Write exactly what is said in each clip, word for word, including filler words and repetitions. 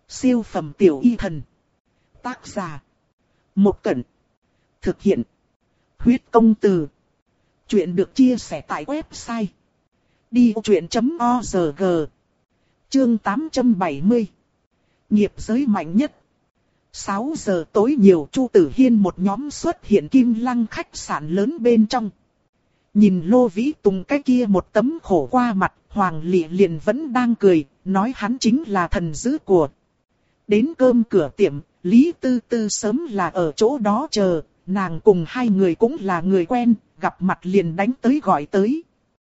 Siêu phẩm tiểu y thần. Tác giả. Một Cẩn. Thực hiện. Huyết công từ. Chuyện được chia sẻ tại website đi vô chuyện chấm org. Chương tám trăm bảy mươi. Nghiệp giới mạnh nhất. sáu giờ tối nhiều, Chu Tử Hiên một nhóm xuất hiện Kim Lăng khách sạn lớn bên trong. Nhìn Lô Vĩ Tùng cái kia một tấm khổ qua mặt, Hoàng Lệ liền vẫn đang cười, nói hắn chính là thần dữ của. Đến cơm cửa tiệm, Lý Tư Tư sớm là ở chỗ đó chờ, nàng cùng hai người cũng là người quen, gặp mặt liền đánh tới gọi tới.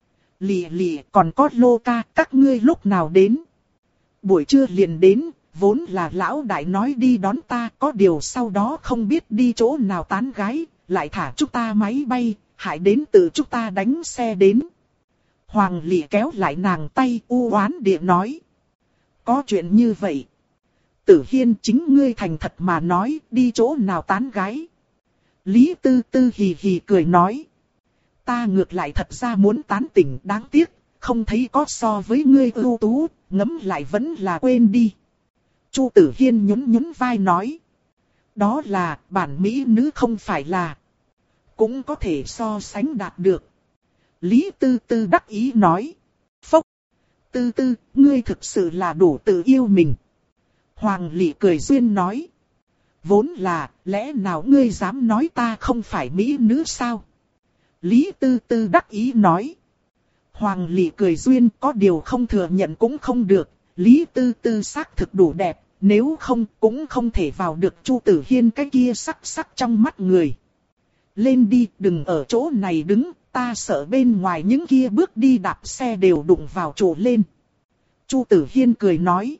Lì lì, còn có Lô ca, các ngươi lúc nào đến? Buổi trưa liền đến, vốn là lão đại nói đi đón ta, có điều sau đó không biết đi chỗ nào tán gái, lại thả chúng ta máy bay, hại đến tự chúng ta đánh xe đến. Hoàng Lệ kéo lại nàng tay, u oán địa nói. Có chuyện như vậy. Tử Hiên, chính ngươi thành thật mà nói, đi chỗ nào tán gái. Lý Tư Tư hì hì cười nói. Ta ngược lại thật ra muốn tán tỉnh, đáng tiếc, không thấy có so với ngươi ưu tú, ngẫm lại vẫn là quên đi. Chu Tử Hiên nhún nhún vai nói. Đó là, bản mỹ nữ không phải là. Cũng có thể so sánh đạt được. Lý Tư Tư đắc ý nói. Phốc. Tư Tư, ngươi thực sự là đủ tự yêu mình. Hoàng Lệ cười duyên nói. Vốn là, lẽ nào ngươi dám nói ta không phải mỹ nữ sao? Lý Tư Tư đắc ý nói. Hoàng Lệ cười duyên, có điều không thừa nhận cũng không được. Lý Tư Tư xác thực đủ đẹp, nếu không cũng không thể vào được Chu Tử Hiên cái kia sắc sắc trong mắt người. Lên đi, đừng ở chỗ này đứng, ta sợ bên ngoài những kia bước đi đạp xe đều đụng vào chỗ lên. Chu Tử Hiên cười nói.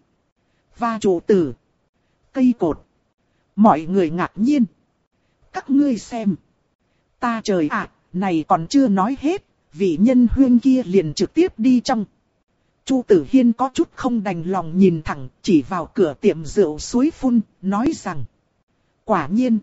Va chỗ tử. Cây cột. Mọi người ngạc nhiên. Các ngươi xem. Ta trời ạ, này còn chưa nói hết, vị nhân huyên kia liền trực tiếp đi trong. Chu Tử Hiên có chút không đành lòng nhìn thẳng, chỉ vào cửa tiệm rượu suối phun, nói rằng. Quả nhiên.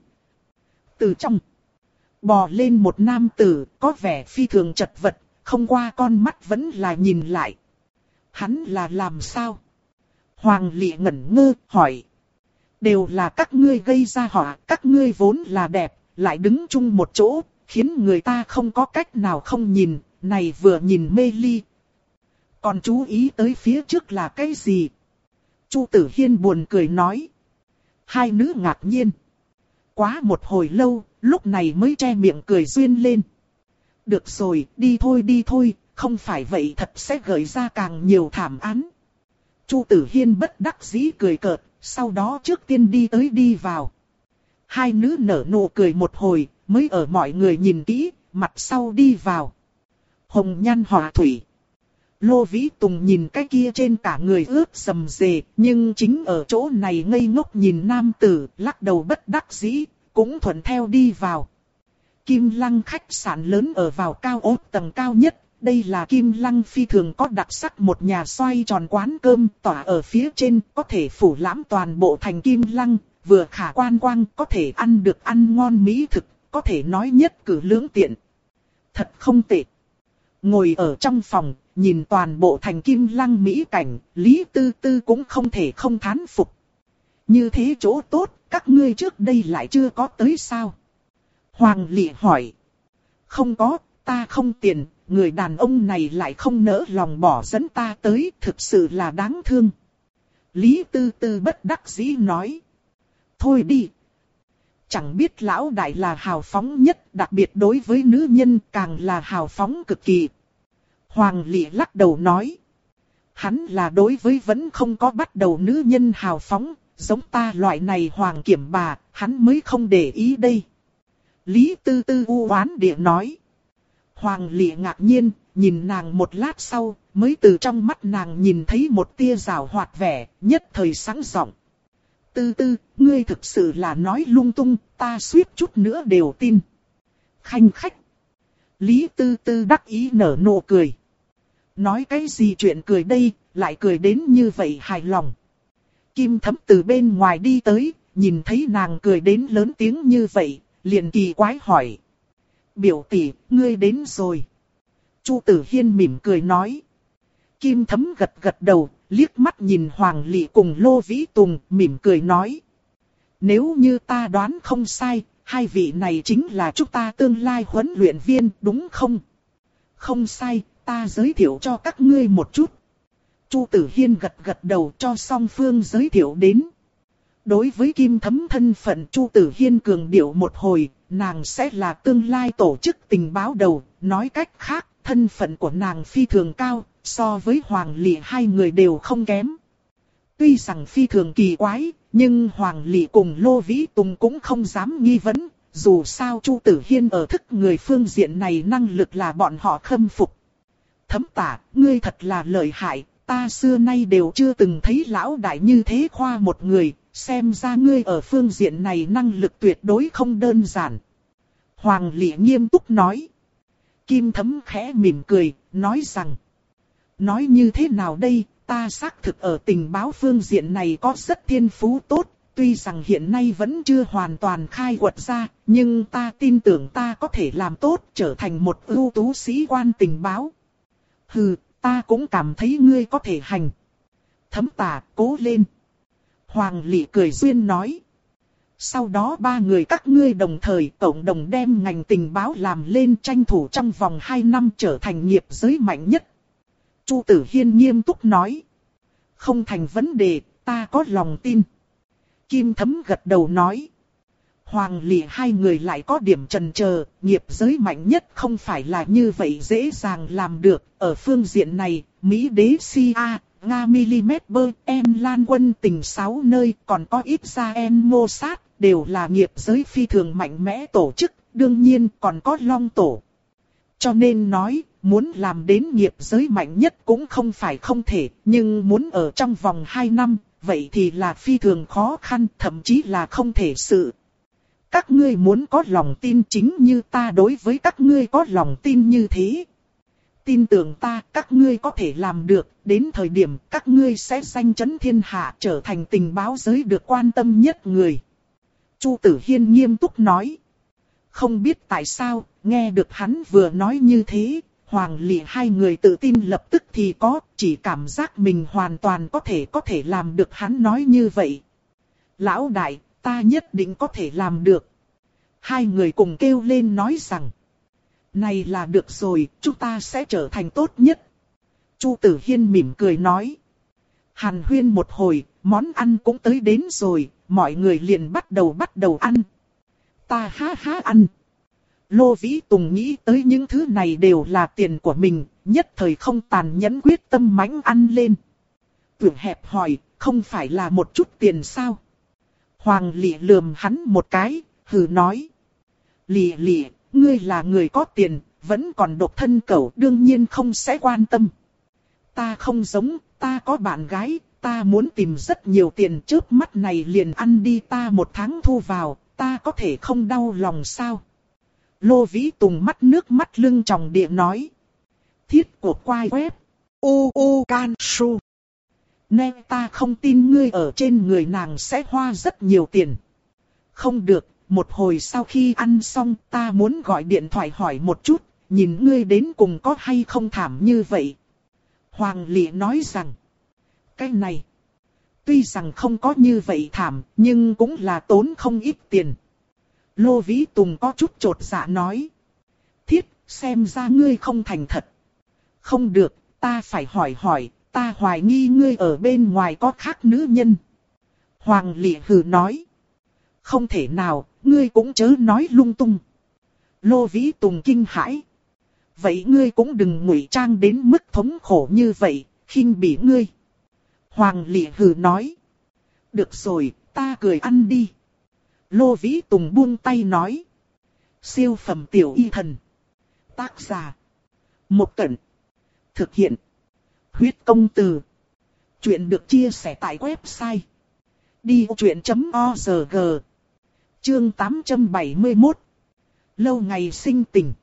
Từ trong. Bò lên một nam tử, có vẻ phi thường chật vật, không qua con mắt vẫn là nhìn lại. Hắn là làm sao? Hoàng Lệ ngẩn ngơ, hỏi. Đều là các ngươi gây ra họa, các ngươi vốn là đẹp, lại đứng chung một chỗ, khiến người ta không có cách nào không nhìn, này vừa nhìn mê ly. Còn chú ý tới phía trước là cái gì? Chu Tử Hiên buồn cười nói. Hai nữ ngạc nhiên. Quá một hồi lâu, lúc này mới che miệng cười duyên lên. Được rồi, đi thôi đi thôi, không phải vậy thật sẽ gợi ra càng nhiều thảm án. Chu Tử Hiên bất đắc dĩ cười cợt, sau đó trước tiên đi tới đi vào. Hai nữ nở nụ cười một hồi, mới ở mọi người nhìn kỹ, mặt sau đi vào. Hồng Nhan Họa Thủy. Lô Vĩ Tùng nhìn cái kia trên cả người ướt sầm dề, nhưng chính ở chỗ này ngây ngốc nhìn nam tử, lắc đầu bất đắc dĩ, cũng thuận theo đi vào. Kim Lăng khách sạn lớn ở vào cao ốt tầng cao nhất, đây là Kim Lăng phi thường có đặc sắc một nhà xoay tròn quán cơm tỏa ở phía trên, có thể phủ lãm toàn bộ thành Kim Lăng, vừa khả quan quang, có thể ăn được ăn ngon mỹ thực, có thể nói nhất cử lưỡng tiện. Thật không tệ. Ngồi ở trong phòng, nhìn toàn bộ thành Kim Lăng mỹ cảnh, Lý Tư Tư cũng không thể không thán phục. Như thế chỗ tốt, các ngươi trước đây lại chưa có tới sao? Hoàng Lệ hỏi. Không có, ta không tiền, người đàn ông này lại không nỡ lòng bỏ dẫn ta tới, thực sự là đáng thương. Lý Tư Tư bất đắc dĩ nói. Thôi đi. Chẳng biết lão đại là hào phóng nhất, đặc biệt đối với nữ nhân càng là hào phóng cực kỳ. Hoàng Lệ lắc đầu nói. Hắn là đối với vẫn không có bắt đầu nữ nhân hào phóng, giống ta loại này hoàng kiểm bà, hắn mới không để ý đây. Lý Tư Tư u oán địa nói. Hoàng Lệ ngạc nhiên, nhìn nàng một lát sau, mới từ trong mắt nàng nhìn thấy một tia rào hoạt vẻ, nhất thời sáng giọng. Tư Tư, ngươi thực sự là nói lung tung, ta suýt chút nữa đều tin. Khanh khách. Lý Tư Tư đắc ý nở nụ cười. Nói cái gì chuyện cười đây, lại cười đến như vậy hài lòng. Kim Thấm từ bên ngoài đi tới, nhìn thấy nàng cười đến lớn tiếng như vậy, liền kỳ quái hỏi. Biểu tỷ, ngươi đến rồi. Chu Tử Hiên mỉm cười nói. Kim Thấm gật gật đầu, liếc mắt nhìn Hoàng Lị cùng Lô Vĩ Tùng, mỉm cười nói. Nếu như ta đoán không sai, hai vị này chính là chúng ta tương lai huấn luyện viên, đúng không? Không sai, ta giới thiệu cho các ngươi một chút. Chu Tử Hiên gật gật đầu cho song phương giới thiệu đến. Đối với Kim Thấm thân phận, Chu Tử Hiên cường điệu một hồi, nàng sẽ là tương lai tổ chức tình báo đầu, nói cách khác, thân phận của nàng phi thường cao, so với Hoàng Lị hai người đều không kém. Tuy rằng phi thường kỳ quái, nhưng Hoàng Lị cùng Lô Vĩ Tùng cũng không dám nghi vấn, dù sao Chu Tử Hiên ở thức người phương diện này năng lực là bọn họ khâm phục. Thấm Tả, ngươi thật là lợi hại, ta xưa nay đều chưa từng thấy lão đại như thế khoa một người, xem ra ngươi ở phương diện này năng lực tuyệt đối không đơn giản. Hoàng Lị nghiêm túc nói. Kim Thấm khẽ mỉm cười, nói rằng. Nói như thế nào đây, ta xác thực ở tình báo phương diện này có rất thiên phú tốt, tuy rằng hiện nay vẫn chưa hoàn toàn khai quật ra, nhưng ta tin tưởng ta có thể làm tốt, trở thành một ưu tú sĩ quan tình báo. Hừ, ta cũng cảm thấy ngươi có thể hành. Thấm Tả, cố lên. Hoàng Lị cười duyên nói. Sau đó ba người các ngươi đồng thời cộng đồng đem ngành tình báo làm lên, tranh thủ trong vòng hai năm trở thành nghiệp giới mạnh nhất. Chu Tử Hiên nghiêm túc nói. Không thành vấn đề, ta có lòng tin. Kim Thấm gật đầu nói. Hoàng Lị hai người lại có điểm chần chờ, nghiệp giới mạnh nhất không phải là như vậy dễ dàng làm được. Ở phương diện này, Mỹ đế xê a, Nga Milimeter, em Lan quân tình sáu nơi, còn có ít ra em Mossad, đều là nghiệp giới phi thường mạnh mẽ tổ chức, đương nhiên còn có Long tổ. Cho nên nói, muốn làm đến nghiệp giới mạnh nhất cũng không phải không thể, nhưng muốn ở trong vòng hai năm, vậy thì là phi thường khó khăn, thậm chí là không thể sự. Các ngươi muốn có lòng tin chính như ta đối với các ngươi có lòng tin như thế. Tin tưởng ta, các ngươi có thể làm được, đến thời điểm các ngươi sẽ danh chấn thiên hạ, trở thành tình báo giới được quan tâm nhất người. Chu Tử Hiên nghiêm túc nói. Không biết tại sao, nghe được hắn vừa nói như thế, Hoàng Lị hai người tự tin lập tức thì có, chỉ cảm giác mình hoàn toàn có thể có thể làm được hắn nói như vậy. Lão đại, ta nhất định có thể làm được. Hai người cùng kêu lên nói rằng. Này là được rồi, chúng ta sẽ trở thành tốt nhất. Chu Tử Hiên mỉm cười nói. Hàn huyên một hồi, món ăn cũng tới đến rồi, mọi người liền bắt đầu bắt đầu ăn. Ta há há ăn. Lô Vĩ Tùng nghĩ tới những thứ này đều là tiền của mình, nhất thời không tàn nhẫn quyết tâm mãnh ăn lên. Tưởng hẹp hỏi, không phải là một chút tiền sao? Hoàng Lị lườm hắn một cái, hừ nói. Lị Lị, ngươi là người có tiền, vẫn còn độc thân cẩu, đương nhiên không sẽ quan tâm. Ta không giống, ta có bạn gái, ta muốn tìm rất nhiều tiền, trước mắt này liền ăn đi, ta một tháng thu vào, ta có thể không đau lòng sao? Lô Vĩ Tùng mắt nước mắt lưng tròng địa nói. Thiết của quai web. U U Can Su. Nè, ta không tin ngươi ở trên người nàng sẽ hoa rất nhiều tiền. Không được, một hồi sau khi ăn xong ta muốn gọi điện thoại hỏi một chút, nhìn ngươi đến cùng có hay không thảm như vậy. Hoàng Lị nói rằng. Cái này. Tuy rằng không có như vậy thảm, nhưng cũng là tốn không ít tiền. Lô Vĩ Tùng có chút chột dạ nói. Thiết, xem ra ngươi không thành thật. Không được, ta phải hỏi hỏi, ta hoài nghi ngươi ở bên ngoài có khác nữ nhân. Hoàng Lị hừ nói. Không thể nào, ngươi cũng chớ nói lung tung. Lô Vĩ Tùng kinh hãi. Vậy ngươi cũng đừng ngụy trang đến mức thống khổ như vậy, khinh bỉ ngươi. Hoàng Lị hừ nói. Được rồi, ta cười ăn đi. Lô Vĩ Tùng buông tay nói. Siêu phẩm tiểu y thần. Tác giả. Một Cẩn. Thực hiện. Huyết công từ. Chuyện được chia sẻ tại website. đi ô chuyện chấm o rờ giê. Chương tám trăm bảy mươi mốt. Lâu ngày sinh tình.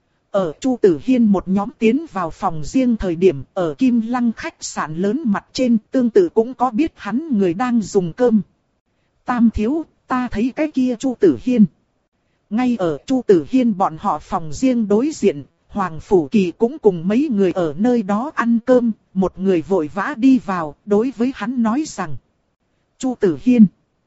Ở Chu Tử Hiên một nhóm tiến vào phòng riêng thời điểm ở Kim Lăng khách sạn lớn mặt trên tương tự cũng có biết hắn người đang dùng cơm. Tam thiếu, ta thấy cái kia Chu Tử Hiên. Ngay ở Chu Tử Hiên bọn họ phòng riêng đối diện, Hoàng Phủ Kỳ cũng cùng mấy người ở nơi đó ăn cơm, một người vội vã đi vào, đối với hắn nói rằng: Chu Tử Hiên,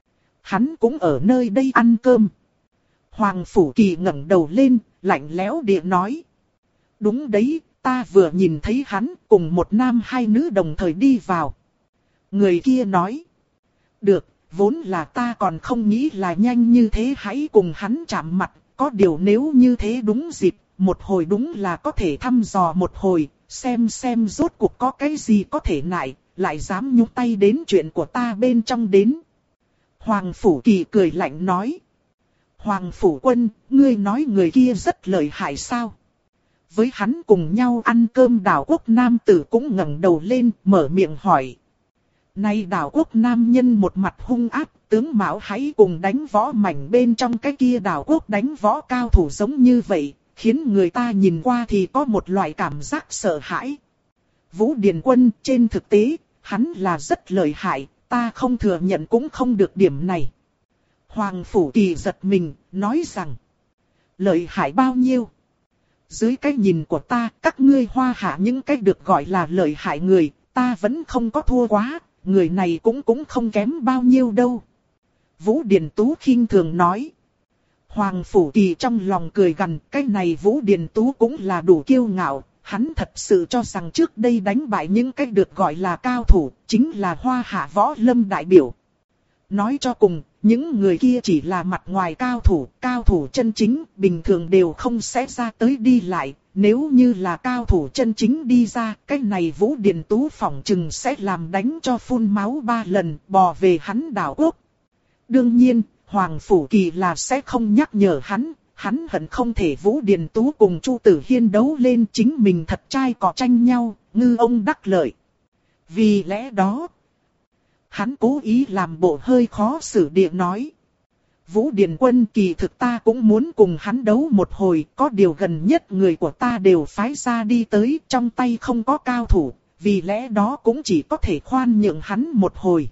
hắn cũng ở nơi đây ăn cơm. Hoàng Phủ Kỳ ngẩng đầu lên, lạnh lẽo địa nói: Đúng đấy, ta vừa nhìn thấy hắn cùng một nam hai nữ đồng thời đi vào. Người kia nói: Được, vốn là ta còn không nghĩ là nhanh như thế hãy cùng hắn chạm mặt, có điều nếu như thế đúng dịp, một hồi đúng là có thể thăm dò một hồi, xem xem rốt cuộc có cái gì có thể nại, lại dám nhúng tay đến chuyện của ta bên trong đến. Hoàng Phủ Kỳ cười lạnh nói: Hoàng Phủ Quân, ngươi nói người kia rất lợi hại sao? Với hắn cùng nhau ăn cơm Đào Quốc nam tử cũng ngẩng đầu lên, mở miệng hỏi. Này Đào Quốc nam nhân một mặt hung ác, tướng Mão hãy cùng đánh võ mảnh bên trong cái kia Đào Quốc đánh võ cao thủ giống như vậy, khiến người ta nhìn qua thì có một loại cảm giác sợ hãi. Vũ Điền Quân trên thực tế, hắn là rất lợi hại, ta không thừa nhận cũng không được điểm này. Hoàng Phủ Kỳ giật mình, nói rằng: Lợi hại bao nhiêu? Dưới cái nhìn của ta, các ngươi Hoa Hạ những cái được gọi là lợi hại người, ta vẫn không có thua quá, người này cũng cũng không kém bao nhiêu đâu. Vũ Điền Tú khinh thường nói. Hoàng Phủ Kỳ trong lòng cười gằn, cái này Vũ Điền Tú cũng là đủ kiêu ngạo, hắn thật sự cho rằng trước đây đánh bại những cái được gọi là cao thủ, chính là Hoa Hạ võ lâm đại biểu. Nói cho cùng, những người kia chỉ là mặt ngoài cao thủ, cao thủ chân chính, bình thường đều không sẽ ra tới đi lại. Nếu như là cao thủ chân chính đi ra, cái này Vũ Điền Tú phỏng chừng sẽ làm đánh cho phun máu ba lần, bò về hắn Đào Quốc. Đương nhiên, Hoàng Phủ Kỳ là sẽ không nhắc nhở hắn, hắn hận không thể Vũ Điền Tú cùng Chu Tử Hiên đấu lên chính mình thật trai cọ tranh nhau, ngư ông đắc lợi. Vì lẽ đó, hắn cố ý làm bộ hơi khó xử địa nói. Vũ Điền Quân kỳ thực ta cũng muốn cùng hắn đấu một hồi, có điều gần nhất người của ta đều phái ra đi tới, trong tay không có cao thủ, vì lẽ đó cũng chỉ có thể khoan nhượng hắn một hồi.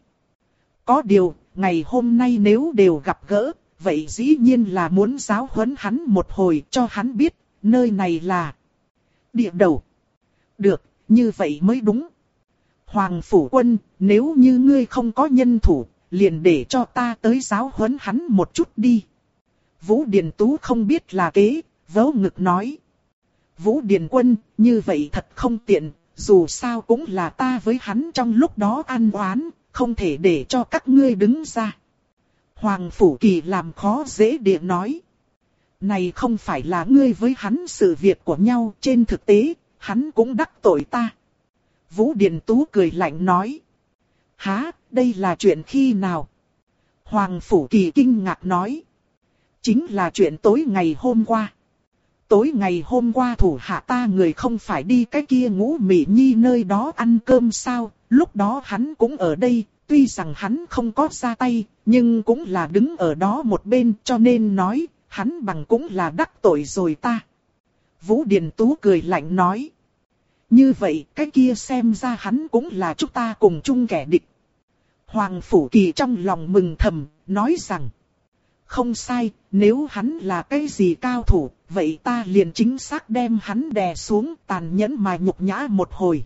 Có điều, ngày hôm nay nếu đều gặp gỡ, vậy dĩ nhiên là muốn giáo huấn hắn một hồi cho hắn biết, nơi này là địa đầu. Được, như vậy mới đúng. Hoàng Phủ Quân, nếu như ngươi không có nhân thủ, liền để cho ta tới giáo huấn hắn một chút đi. Vũ Điền Tú không biết là kế, vớ ngực nói. Vũ Điền Quân, như vậy thật không tiện, dù sao cũng là ta với hắn trong lúc đó ăn oán, không thể để cho các ngươi đứng ra. Hoàng Phủ Kỳ làm khó dễ địa nói. Này không phải là ngươi với hắn sự việc của nhau, trên thực tế, hắn cũng đắc tội ta. Vũ Điền Tú cười lạnh nói. Hả, đây là chuyện khi nào? Hoàng Phủ Kỳ kinh ngạc nói. Chính là chuyện tối ngày hôm qua. Tối ngày hôm qua thủ hạ ta người không phải đi cái kia Ngũ Mỹ Nhi nơi đó ăn cơm sao? Lúc đó hắn cũng ở đây, tuy rằng hắn không có ra tay, nhưng cũng là đứng ở đó một bên cho nên nói, hắn bằng cũng là đắc tội rồi ta. Vũ Điền Tú cười lạnh nói. Như vậy, cái kia xem ra hắn cũng là chúng ta cùng chung kẻ địch. Hoàng Phủ Kỳ trong lòng mừng thầm, nói rằng. Không sai, nếu hắn là cái gì cao thủ, vậy ta liền chính xác đem hắn đè xuống tàn nhẫn mà nhục nhã một hồi.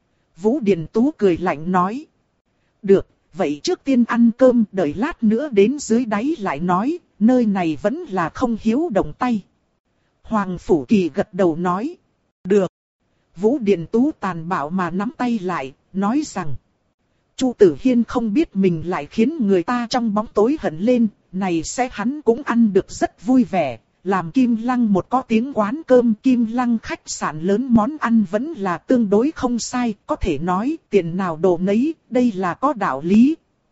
Vũ Điền Tú cười lạnh nói. Được, vậy trước tiên ăn cơm, đợi lát nữa đến dưới đáy lại nói, nơi này vẫn là không hiếu động tay. Hoàng Phủ Kỳ gật đầu nói. Được. Vũ Điền Tú tàn bạo mà nắm tay lại, nói rằng. Chu Tử Hiên không biết mình lại khiến người ta trong bóng tối hận lên, này sẽ hắn cũng ăn được rất vui vẻ. Làm Kim Lăng một có tiếng quán cơm, Kim Lăng khách sạn lớn món ăn vẫn là tương đối không sai, có thể nói tiền nào đồ nấy, đây là có đạo lý.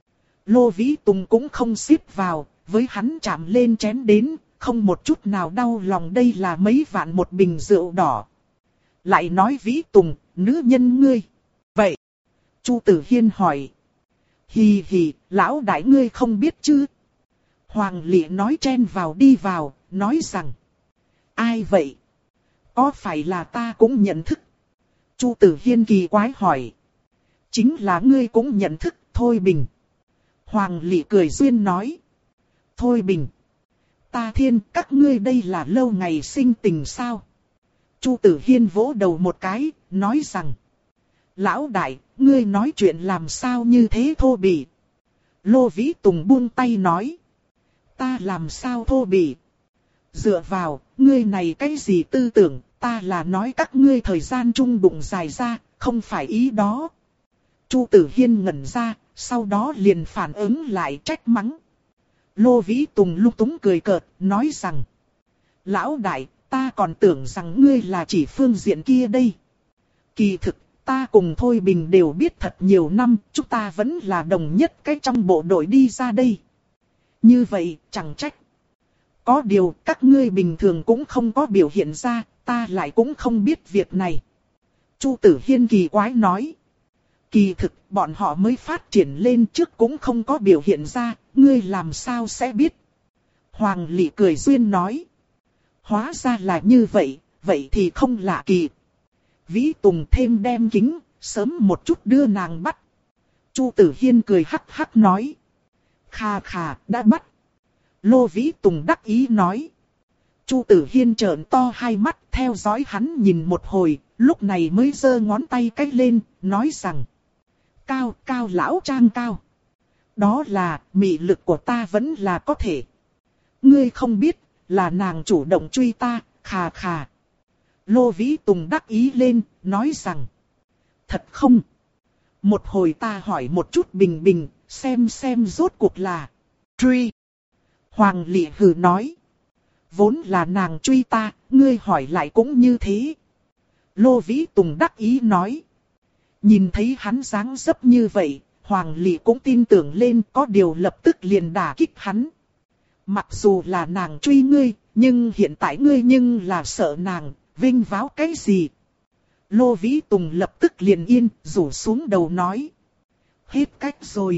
Lô Vĩ Tùng cũng không xếp vào, với hắn chạm lên chén đến, không một chút nào đau lòng, đây là mấy vạn một bình rượu đỏ. Lại nói Vĩ Tùng, nữ nhân ngươi. Vậy, Chu Tử Hiên hỏi. Hì hì, lão đại ngươi không biết chứ? Hoàng Lệ nói chen vào đi vào, nói rằng. Ai vậy? Có phải là ta cũng nhận thức? Chu Tử Hiên kỳ quái hỏi. Chính là ngươi cũng nhận thức, Thôi Bình. Hoàng Lệ cười duyên nói. Thôi Bình. Ta thiên, các ngươi đây là lâu ngày sinh tình sao? Chu Tử Hiên vỗ đầu một cái, nói rằng. Lão đại, ngươi nói chuyện làm sao như thế thô bỉ. Lô Vĩ Tùng buông tay nói. Ta làm sao thô bỉ. Dựa vào, ngươi này cái gì tư tưởng, ta là nói các ngươi thời gian chung đụng dài ra, không phải ý đó. Chu Tử Hiên ngẩn ra, sau đó liền phản ứng lại trách mắng. Lô Vĩ Tùng lung túng cười cợt, nói rằng. Lão đại, ta còn tưởng rằng ngươi là chỉ phương diện kia đây. Kỳ thực, ta cùng Thôi Bình đều biết thật nhiều năm, chúng ta vẫn là đồng nhất cái trong bộ đội đi ra đây. Như vậy, chẳng trách. Có điều, các ngươi bình thường cũng không có biểu hiện ra, ta lại cũng không biết việc này. Chu Tử Hiên kỳ quái nói. Kỳ thực, bọn họ mới phát triển lên trước cũng không có biểu hiện ra, ngươi làm sao sẽ biết. Hoàng Lị cười duyên nói. Hóa ra là như vậy, vậy thì không lạ kỳ. Vĩ Tùng thêm đem kính, sớm một chút đưa nàng bắt. Chu Tử Hiên cười hắc hắc nói. Khà khà, đã bắt. Lô Vĩ Tùng đắc ý nói. Chu Tử Hiên trợn to hai mắt, theo dõi hắn nhìn một hồi, lúc này mới giơ ngón tay cách lên, nói rằng. Cao, cao lão trang cao. Đó là, mị lực của ta vẫn là có thể. Ngươi không biết, là nàng chủ động truy ta, khà khà. Lô Vĩ Tùng đắc ý lên, nói rằng. Thật không? Một hồi ta hỏi một chút Bình Bình, xem xem rốt cuộc là. Truy. Hoàng Lị hừ nói. Vốn là nàng truy ta, ngươi hỏi lại cũng như thế. Lô Vĩ Tùng đắc ý nói. Nhìn thấy hắn dáng dấp như vậy, Hoàng Lị cũng tin tưởng lên, có điều lập tức liền đả kích hắn. Mặc dù là nàng truy ngươi, nhưng hiện tại ngươi nhưng là sợ nàng, vinh váo cái gì. Lô Vĩ Tùng lập tức liền yên, rủ xuống đầu nói. Hết cách rồi.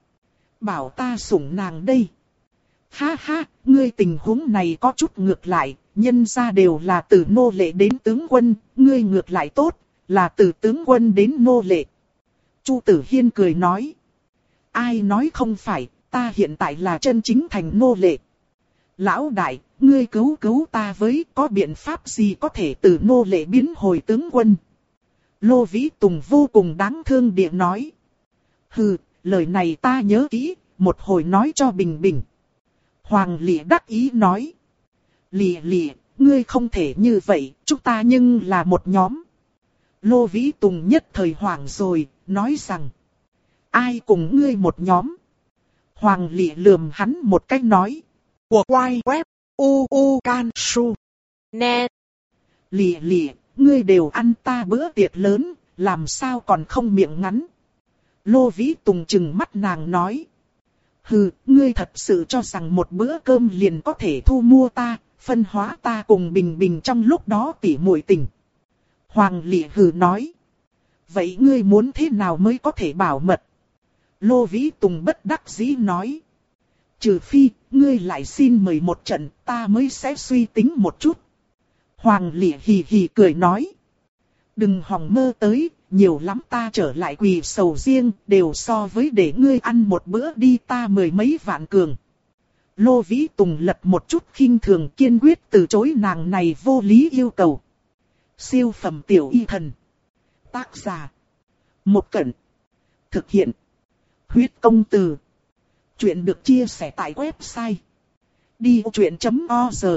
Bảo ta sủng nàng đây. Ha ha, ngươi tình huống này có chút ngược lại, nhân ra đều là từ nô lệ đến tướng quân, ngươi ngược lại tốt, là từ tướng quân đến nô lệ. Chu Tử Hiên cười nói. Ai nói không phải, ta hiện tại là chân chính thành nô lệ. Lão đại, ngươi cứu cứu ta với, có biện pháp gì có thể từ nô lệ biến hồi tướng quân. Lô Vĩ Tùng vô cùng đáng thương địa nói. Hừ, lời này ta nhớ kỹ, một hồi nói cho Bình Bình. Hoàng Lị đắc ý nói. Lị Lị, ngươi không thể như vậy, chúng ta nhưng là một nhóm. Lô Vĩ Tùng nhất thời hoảng rồi, nói rằng. Ai cùng ngươi một nhóm? Hoàng Lị lườm hắn một cách nói. Của quay web, u u can su, net. Lị Lị, ngươi đều ăn ta bữa tiệc lớn, làm sao còn không miệng ngắn? Lô Vĩ Tùng trừng mắt nàng nói. Hừ, ngươi thật sự cho rằng một bữa cơm liền có thể thu mua ta, phân hóa ta cùng Bình Bình trong lúc đó tỉ muội tình. Hoàng Lị hừ nói. Vậy ngươi muốn thế nào mới có thể bảo mật? Lô Vĩ Tùng bất đắc dĩ nói. Trừ phi, ngươi lại xin mời một trận, ta mới sẽ suy tính một chút. Hoàng Lị hì hì cười nói. Đừng hòng mơ tới, nhiều lắm ta trở lại quỳ sầu riêng, đều so với để ngươi ăn một bữa đi ta mười mấy vạn cường. Lô Vĩ Tùng lật một chút khinh thường, kiên quyết từ chối nàng này vô lý yêu cầu. Siêu phẩm tiểu y thần. Tác giả. Một Cẩn. Thực hiện. Huyết công từ. Chuyện được chia sẻ tại website. đi vô chuyện chấm org.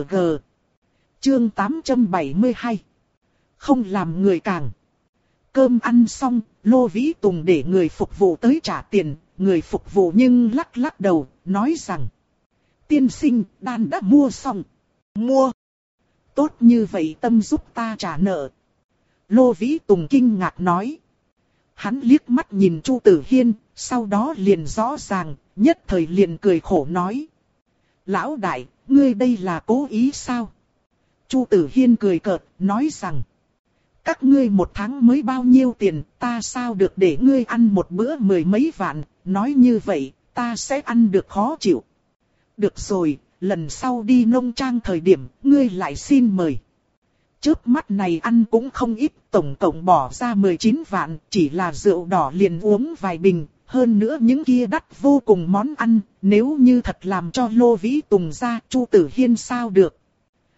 Chương tám trăm bảy mươi hai. Không làm người càng. Cơm ăn xong, Lô Vĩ Tùng để người phục vụ tới trả tiền. Người phục vụ nhưng lắc lắc đầu, nói rằng. Tiên sinh, đan đã mua xong. Mua. Tốt như vậy tâm giúp ta trả nợ. Lô Vĩ Tùng kinh ngạc nói. Hắn liếc mắt nhìn Chu Tử Hiên, sau đó liền rõ ràng, nhất thời liền cười khổ nói. Lão đại, ngươi đây là cố ý sao? Chu Tử Hiên cười cợt, nói rằng. Các ngươi một tháng mới bao nhiêu tiền, ta sao được để ngươi ăn một bữa mười mấy vạn, nói như vậy, ta sẽ ăn được khó chịu. Được rồi, lần sau đi nông trang thời điểm, ngươi lại xin mời. Chớp mắt này ăn cũng không ít, tổng cộng bỏ ra mười chín vạn, chỉ là rượu đỏ liền uống vài bình, hơn nữa những kia đắt vô cùng món ăn, nếu như thật làm cho Lô Vĩ Tùng ra, Chu Tử Hiên sao được.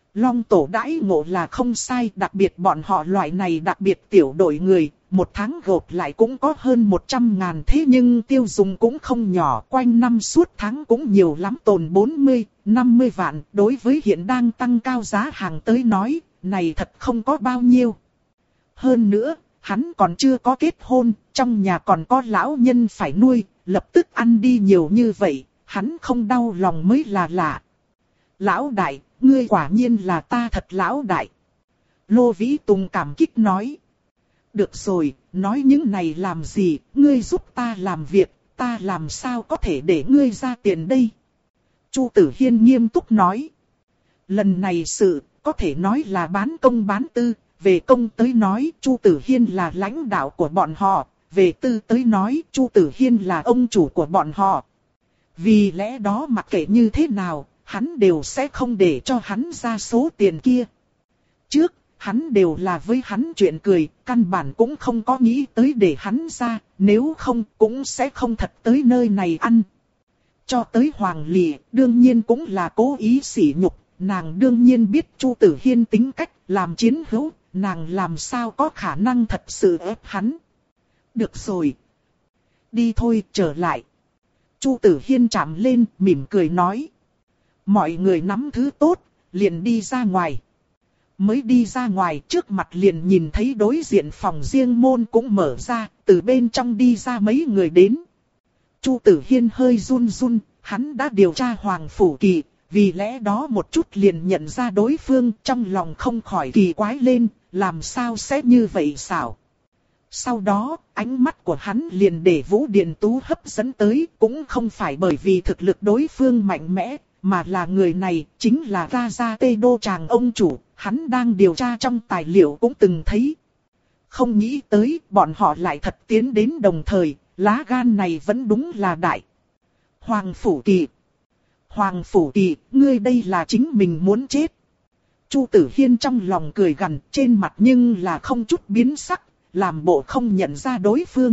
Long tổ đãi ngộ là không sai, đặc biệt bọn họ loại này đặc biệt tiểu đội người, một tháng gộp lại cũng có hơn một trăm ngàn, thế nhưng tiêu dùng cũng không nhỏ, quanh năm suốt tháng cũng nhiều lắm, tồn bốn mươi, năm mươi vạn, đối với hiện đang tăng cao giá hàng tới nói, này thật không có bao nhiêu. Hơn nữa, hắn còn chưa có kết hôn, trong nhà còn có lão nhân phải nuôi, lập tức ăn đi nhiều như vậy, hắn không đau lòng mới là lạ. Lão đại, ngươi quả nhiên là ta thật lão đại. Lô Vĩ Tùng cảm kích nói. Được rồi, nói những này làm gì, ngươi giúp ta làm việc, ta làm sao có thể để ngươi ra tiền đây? Chu Tử Hiên nghiêm túc nói. Lần này sự, có thể nói là bán công bán tư, về công tới nói Chu Tử Hiên là lãnh đạo của bọn họ, về tư tới nói Chu Tử Hiên là ông chủ của bọn họ. Vì lẽ đó mặc kệ như thế nào, hắn đều sẽ không để cho hắn ra số tiền kia. Trước, hắn đều là với hắn chuyện cười, căn bản cũng không có nghĩ tới để hắn ra, nếu không cũng sẽ không thật tới nơi này ăn. Cho tới Hoàng Lị, đương nhiên cũng là cố ý sỉ nhục, nàng đương nhiên biết Chu Tử Hiên tính cách, làm chiến hữu, nàng làm sao có khả năng thật sự ép hắn. Được rồi. Đi thôi, trở lại. Chu Tử Hiên chạm lên, mỉm cười nói. Mọi người nắm thứ tốt, liền đi ra ngoài. Mới đi ra ngoài, trước mặt liền nhìn thấy đối diện phòng riêng môn cũng mở ra, từ bên trong đi ra mấy người đến. Chu Tử Hiên hơi run run, hắn đã điều tra Hoàng Phủ Kỳ, vì lẽ đó một chút liền nhận ra đối phương, trong lòng không khỏi kỳ quái lên, làm sao sẽ như vậy xảo. Sau đó, ánh mắt của hắn liền để Vũ Điền Tú hấp dẫn tới, cũng không phải bởi vì thực lực đối phương mạnh mẽ, mà là người này, chính là Raja Tê Đô Tràng ông chủ, hắn đang điều tra trong tài liệu cũng từng thấy. Không nghĩ tới, bọn họ lại thật tiến đến đồng thời, lá gan này vẫn đúng là đại. Hoàng Phủ Kỳ. Hoàng Phủ Kỳ, ngươi đây là chính mình muốn chết. Chu Tử Hiên trong lòng cười gằn, trên mặt nhưng là không chút biến sắc, làm bộ không nhận ra đối phương.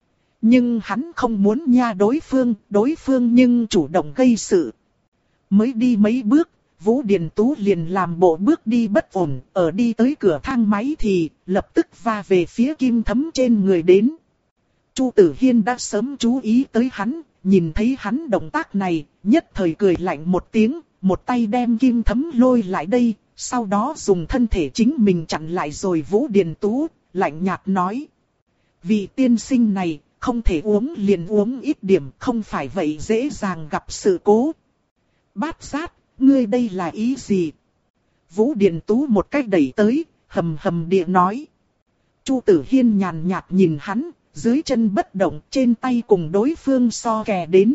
Nhưng hắn không muốn nha đối phương, đối phương nhưng chủ động gây sự. Mới đi mấy bước, Vũ Điền Tú liền làm bộ bước đi bất ổn, ở đi tới cửa thang máy thì lập tức va về phía Kim Thấm trên người đến. Chu Tử Hiên đã sớm chú ý tới hắn, nhìn thấy hắn động tác này, nhất thời cười lạnh một tiếng, một tay đem Kim Thấm lôi lại đây, sau đó dùng thân thể chính mình chặn lại rồi Vũ Điền Tú, lạnh nhạt nói. Vị tiên sinh này, không thể uống liền uống ít điểm, không phải vậy dễ dàng gặp sự cố. Bát Sát, ngươi đây là ý gì? Vũ Điền Tú một cách đẩy tới, hầm hầm địa nói. Chu Tử Hiên nhàn nhạt nhìn hắn, dưới chân bất động, trên tay cùng đối phương so kè đến.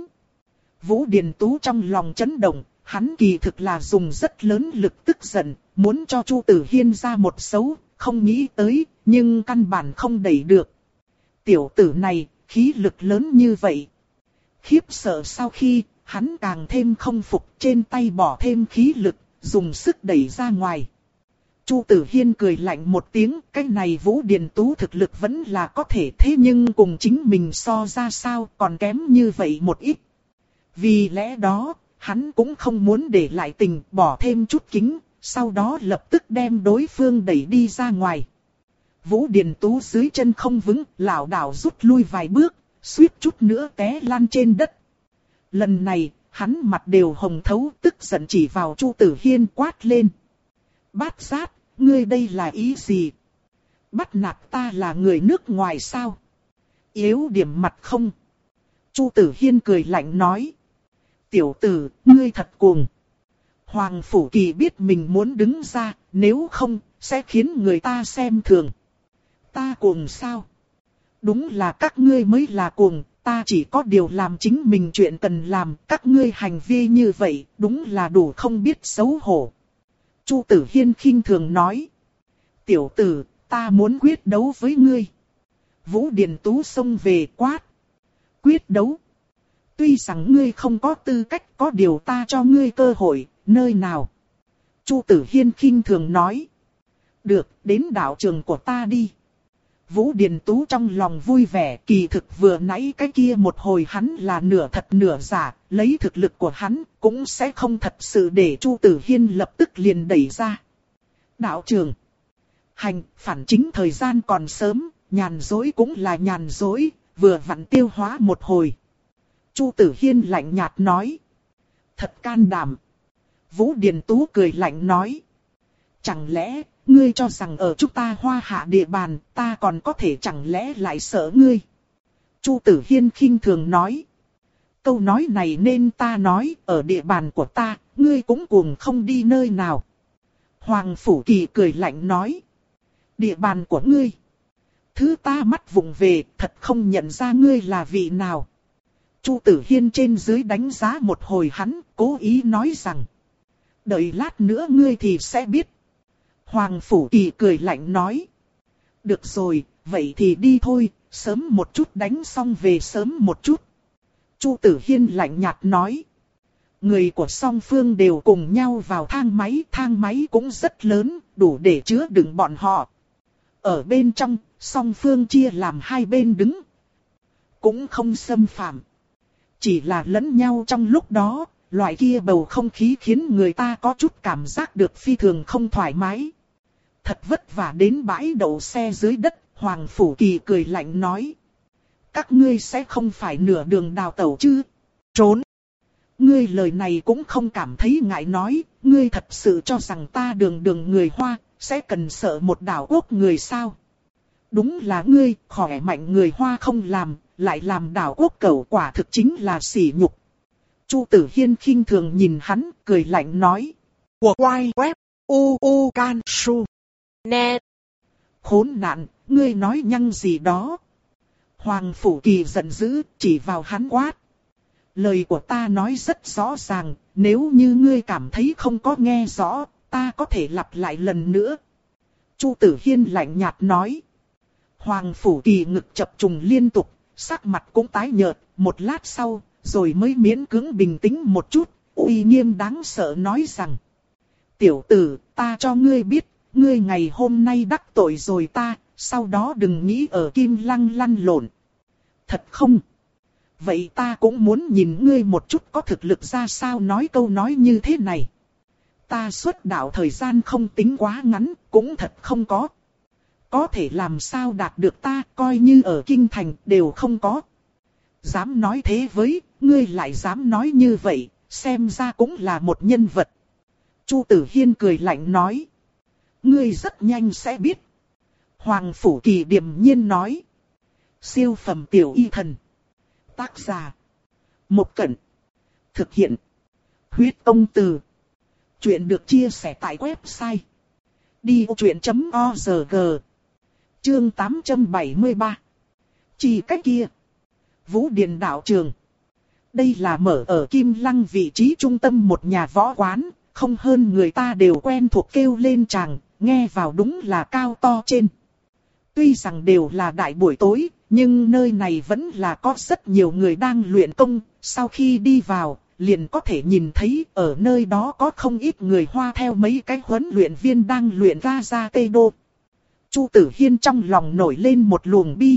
Vũ Điền Tú trong lòng chấn động, hắn kỳ thực là dùng rất lớn lực tức giận, muốn cho Chu Tử Hiên ra một xấu, không nghĩ tới, nhưng căn bản không đẩy được. Tiểu tử này, khí lực lớn như vậy. Khiếp sợ sau khi, hắn càng thêm không phục, trên tay bỏ thêm khí lực, dùng sức đẩy ra ngoài. Chu Tử Hiên cười lạnh một tiếng, cái này Vũ Điền Tú thực lực vẫn là có thể, thế nhưng cùng chính mình so ra sao còn kém như vậy một ít. Vì lẽ đó, hắn cũng không muốn để lại tình, bỏ thêm chút kính, sau đó lập tức đem đối phương đẩy đi ra ngoài. Vũ Điền Tú dưới chân không vững, lảo đảo rút lui vài bước, suýt chút nữa té lăn trên đất. Lần này, hắn mặt đều hồng thấu, tức giận chỉ vào Chu Tử Hiên quát lên. Bát Sát, ngươi đây là ý gì? Bắt nạt ta là người nước ngoài sao? Yếu điểm mặt không? Chu Tử Hiên cười lạnh nói. Tiểu tử, ngươi thật cuồng. Hoàng Phủ Kỳ biết mình muốn đứng ra, nếu không, sẽ khiến người ta xem thường. Ta cuồng sao? Đúng là các ngươi mới là cuồng, ta chỉ có điều làm chính mình chuyện cần làm, các ngươi hành vi như vậy, đúng là đủ không biết xấu hổ. Chu Tử Hiên khinh thường nói. Tiểu tử, ta muốn quyết đấu với ngươi. Vũ Điền Tú xông về quát. Quyết đấu? Tuy rằng ngươi không có tư cách, có điều ta cho ngươi cơ hội, nơi nào? Chu Tử Hiên khinh thường nói. Được, đến đạo trường của ta đi. Vũ Điền Tú trong lòng vui vẻ, kỳ thực vừa nãy cái kia một hồi hắn là nửa thật nửa giả, lấy thực lực của hắn cũng sẽ không thật sự để Chu Tử Hiên lập tức liền đẩy ra. Đạo trưởng, hành, phản chính thời gian còn sớm, nhàn dối cũng là nhàn dối, vừa vặn tiêu hóa một hồi. Chu Tử Hiên lạnh nhạt nói. Thật can đảm. Vũ Điền Tú cười lạnh nói. Chẳng lẽ, ngươi cho rằng ở chúng ta Hoa Hạ địa bàn, ta còn có thể chẳng lẽ lại sợ ngươi? Chu Tử Hiên khinh thường nói. Câu nói này nên ta nói, ở địa bàn của ta, ngươi cũng cuồng không đi nơi nào. Hoàng Phủ Kỳ cười lạnh nói. Địa bàn của ngươi. Thứ ta mắt vụng về, thật không nhận ra ngươi là vị nào. Chu Tử Hiên trên dưới đánh giá một hồi hắn, cố ý nói rằng. Đợi lát nữa ngươi thì sẽ biết. Hoàng Phủ Kỳ cười lạnh nói. Được rồi, vậy thì đi thôi, sớm một chút đánh xong về sớm một chút. Chu Tử Hiên lạnh nhạt nói. Người của song phương đều cùng nhau vào thang máy, thang máy cũng rất lớn, đủ để chứa đựng bọn họ. Ở bên trong, song phương chia làm hai bên đứng. Cũng không xâm phạm. Chỉ là lẫn nhau trong lúc đó, loại kia bầu không khí khiến người ta có chút cảm giác được phi thường không thoải mái. Thật vất vả đến bãi đậu xe dưới đất, Hoàng Phủ Kỳ cười lạnh nói. Các ngươi sẽ không phải nửa đường đào tẩu chứ? Trốn! Ngươi lời này cũng không cảm thấy ngại nói, ngươi thật sự cho rằng ta đường đường người Hoa, sẽ cần sợ một đảo quốc người sao? Đúng là ngươi, khỏe mạnh người Hoa không làm, lại làm đảo quốc cẩu, quả thực chính là sỉ nhục. Chu Tử Hiên khinh thường nhìn hắn, cười lạnh nói. Của quay web, u u can su. Nè! Khốn nạn, ngươi nói nhăng gì đó? Hoàng Phủ Kỳ giận dữ, chỉ vào hắn quát. Lời của ta nói rất rõ ràng, nếu như ngươi cảm thấy không có nghe rõ, ta có thể lặp lại lần nữa. Chu Tử Hiên lạnh nhạt nói. Hoàng Phủ Kỳ ngực chập trùng liên tục, sắc mặt cũng tái nhợt, một lát sau, rồi mới miễn cưỡng bình tĩnh một chút, uy nghiêm đáng sợ nói rằng. Tiểu tử, ta cho ngươi biết, ngươi ngày hôm nay đắc tội rồi ta, sau đó đừng nghĩ ở Kim Lăng lăn lộn. Thật không? Vậy ta cũng muốn nhìn ngươi một chút có thực lực ra sao nói câu nói như thế này. Ta xuất đạo thời gian không tính quá ngắn, cũng thật không có. Có thể làm sao đạt được ta, coi như ở Kinh Thành đều không có. Dám nói thế với, ngươi lại dám nói như vậy, xem ra cũng là một nhân vật. Chu Tử Hiên cười lạnh nói. Ngươi rất nhanh sẽ biết. Hoàng Phủ Kỳ điềm nhiên nói. Siêu phẩm tiểu y thần. Tác giả. Một Cẩn. Thực hiện. Huyết Công Từ. Chuyện được chia sẻ tại website. đi ô chuyện chấm org. Chương tám trăm bảy mươi ba. Chỉ cách kia. Vũ Điền đạo trường. Đây là mở ở Kim Lăng vị trí trung tâm một nhà võ quán. Không hơn người ta đều quen thuộc kêu lên chàng. Nghe vào đúng là cao to trên. Tuy rằng đều là đại buổi tối, nhưng nơi này vẫn là có rất nhiều người đang luyện công. Sau khi đi vào, liền có thể nhìn thấy ở nơi đó có không ít người Hoa theo mấy cái huấn luyện viên đang luyện ra ra tê đô. Chu Tử Hiên trong lòng nổi lên một luồng bi.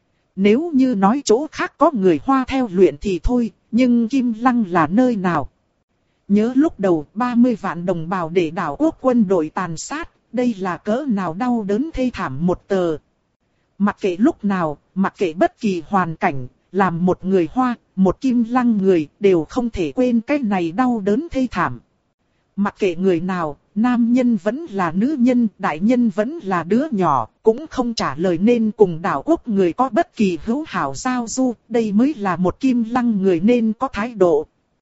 Nếu như nói chỗ khác có người Hoa theo luyện thì thôi, nhưng Kim Lăng là nơi nào? Nhớ lúc đầu ba mươi vạn đồng bào để đảo quốc quân đội tàn sát, đây là cỡ nào đau đớn thê thảm một tờ. Mặc kệ lúc nào, mặc kệ bất kỳ hoàn cảnh, làm một người Hoa, một Kim Lăng người đều không thể quên cái này đau đớn thê thảm. Mặc kệ người nào, nam nhân vẫn là nữ nhân, đại nhân vẫn là đứa nhỏ, cũng không trả lời nên cùng đảo quốc người có bất kỳ hữu hảo giao du, đây mới là một Kim Lăng người nên có thái độ.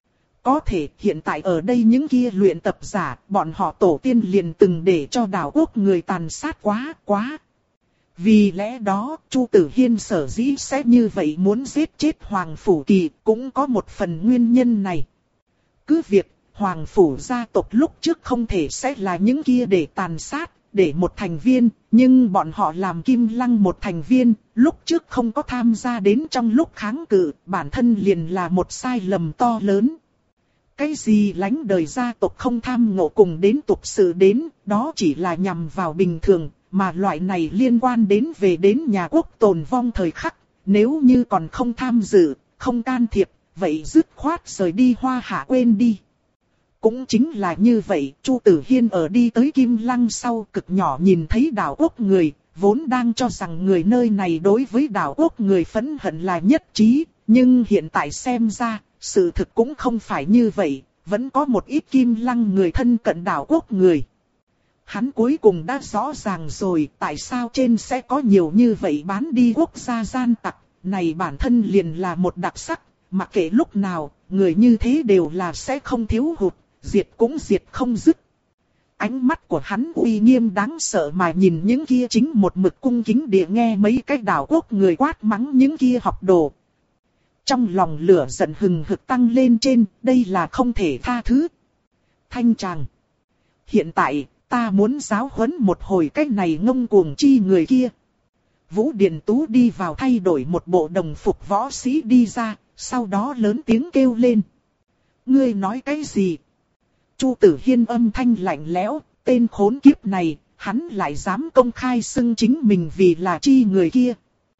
Có thể hiện tại ở đây những kia luyện tập giả, bọn họ tổ tiên liền từng để cho đảo quốc người tàn sát quá, quá. Vì lẽ đó, Chu Tử Hiên sở dĩ sẽ như vậy muốn giết chết Hoàng Phủ Kỳ, cũng có một phần nguyên nhân này. Cứ việc, Hoàng Phủ gia tộc lúc trước không thể sẽ là những kia để tàn sát, để một thành viên, nhưng bọn họ làm Kim Lăng một thành viên, lúc trước không có tham gia đến trong lúc kháng cự, bản thân liền là một sai lầm to lớn. Cái gì lánh đời gia tộc không tham ngộ cùng đến tục sự đến, đó chỉ là nhằm vào bình thường, mà loại này liên quan đến về đến nhà quốc tồn vong thời khắc, nếu như còn không tham dự, không can thiệp, vậy dứt khoát rời đi Hoa Hạ quên đi. Cũng chính là như vậy, Chu Tử Hiên ở đi tới Kim Lăng sau cực nhỏ nhìn thấy đảo quốc người, vốn đang cho rằng người nơi này đối với đảo quốc người phẫn hận là nhất trí, nhưng hiện tại xem ra, sự thực cũng không phải như vậy, vẫn có một ít Kim Lăng người thân cận đảo quốc người. Hắn cuối cùng đã rõ ràng rồi tại sao trên sẽ có nhiều như vậy bán đi quốc gia gian tặc, này bản thân liền là một đặc sắc, mặc kệ lúc nào, người như thế đều là sẽ không thiếu hụt, diệt cũng diệt không dứt. Ánh mắt của hắn uy nghiêm đáng sợ mà nhìn những kia chính một mực cung kính địa nghe mấy cái đảo quốc người quát mắng những kia học đồ. Trong lòng lửa giận hừng hực tăng lên trên, đây là không thể tha thứ. Thanh tràng. Hiện tại, ta muốn giáo huấn một hồi cái này ngông cuồng chi người kia. Vũ Điền Tú đi vào thay đổi một bộ đồng phục võ sĩ đi ra, sau đó lớn tiếng kêu lên. Ngươi nói cái gì? Chu Tử Hiên âm thanh lạnh lẽo, tên khốn kiếp này, hắn lại dám công khai xưng chính mình vì là chi người kia.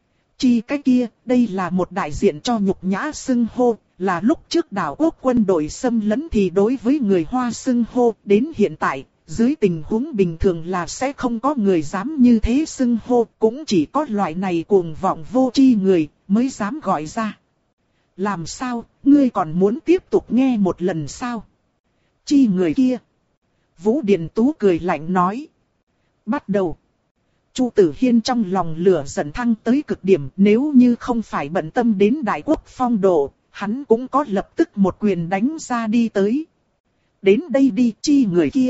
Chi cái kia, đây là một đại diện cho nhục nhã xưng hô, là lúc trước đảo quốc quân đội xâm lấn thì đối với người Hoa xưng hô, đến hiện tại, dưới tình huống bình thường là sẽ không có người dám như thế xưng hô, cũng chỉ có loại này cuồng vọng vô tri người mới dám gọi ra. Làm sao, ngươi còn muốn tiếp tục nghe một lần sao? Chi người kia? Vũ Điền Tú cười lạnh nói. Bắt đầu. Chu Tử Hiên trong lòng lửa giận thăng tới cực điểm, nếu như không phải bận tâm đến đại quốc phong độ, hắn cũng có lập tức một quyền đánh ra đi tới. Đến đây đi, chi người kia?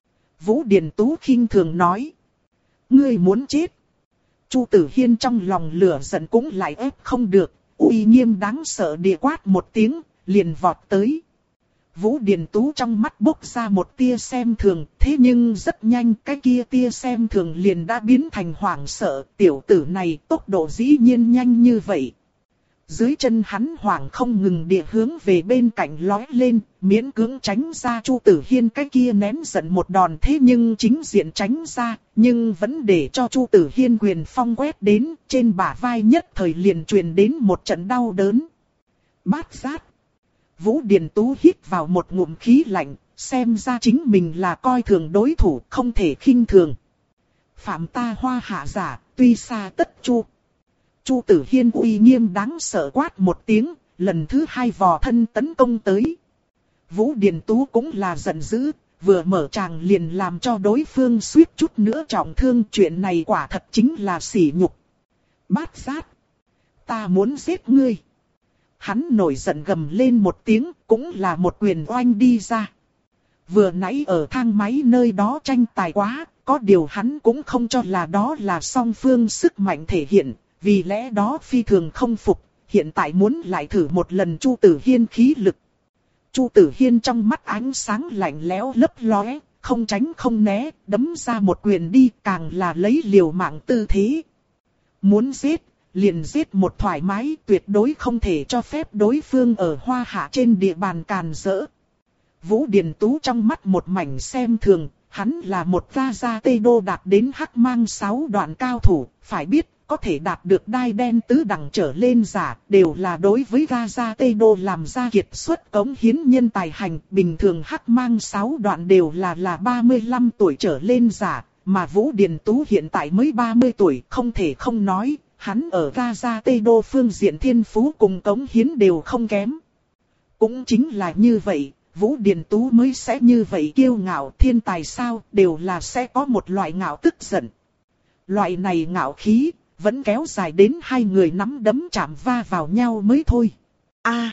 Vũ Điền Tú khinh thường nói. Ngươi muốn chết. Chu Tử Hiên trong lòng lửa giận cũng lại ép không được, uy nghiêm đáng sợ địa quát một tiếng, liền vọt tới. Vũ Điền Tú trong mắt bốc ra một tia xem thường, thế nhưng rất nhanh cái kia tia xem thường liền đã biến thành hoảng sợ, tiểu tử này tốc độ dĩ nhiên nhanh như vậy. Dưới chân hắn hoảng không ngừng địa hướng về bên cạnh lói lên, miễn cưỡng tránh ra Chu Tử Hiên cái kia nén giận một đòn, thế nhưng chính diện tránh ra, nhưng vẫn để cho Chu Tử Hiên quyền phong quét đến, trên bả vai nhất thời liền truyền đến một trận đau đớn. Bát giác. Vũ Điền Tú hít vào một ngụm khí lạnh, xem ra chính mình là coi thường đối thủ, không thể khinh thường. Phạm ta Hoa Hạ giả, tuy xa tất chu. Chu Tử Hiên uy nghiêm đáng sợ quát một tiếng, lần thứ hai vò thân tấn công tới. Vũ Điền Tú cũng là giận dữ, vừa mở tràng liền làm cho đối phương suýt chút nữa trọng thương, chuyện này quả thật chính là sỉ nhục. Bát giác. Ta muốn giết ngươi. Hắn nổi giận gầm lên một tiếng, cũng là một quyền oanh đi ra. Vừa nãy ở thang máy nơi đó tranh tài quá, có điều hắn cũng không cho là đó là song phương sức mạnh thể hiện, vì lẽ đó phi thường không phục, hiện tại muốn lại thử một lần Chu Tử Hiên khí lực. Chu Tử Hiên trong mắt ánh sáng lạnh lẽo lấp lóe, không tránh không né, đấm ra một quyền đi, càng là lấy liều mạng tư thế. Muốn giết, liền giết một thoải mái, tuyệt đối không thể cho phép đối phương ở Hoa Hạ trên địa bàn càn rỡ. Vũ Điền Tú trong mắt một mảnh xem thường, hắn là một gia gia tê đô đạt đến hắc mang sáu đoạn cao thủ, phải biết, có thể đạt được đai đen tứ đẳng trở lên giả, đều là đối với gia gia tê đô làm ra kiệt xuất cống hiến nhân tài hành, bình thường hắc mang sáu đoạn đều là là ba mươi lăm tuổi trở lên giả, mà Vũ Điền Tú hiện tại mới ba mươi tuổi, không thể không nói. Hắn ở Gaza Tê Đô phương diện thiên phú cùng cống hiến đều không kém. Cũng chính là như vậy, Vũ Điền Tú mới sẽ như vậy kiêu ngạo, thiên tài sao, đều là sẽ có một loại ngạo tức giận. Loại này ngạo khí, vẫn kéo dài đến hai người nắm đấm chạm va vào nhau mới thôi. A!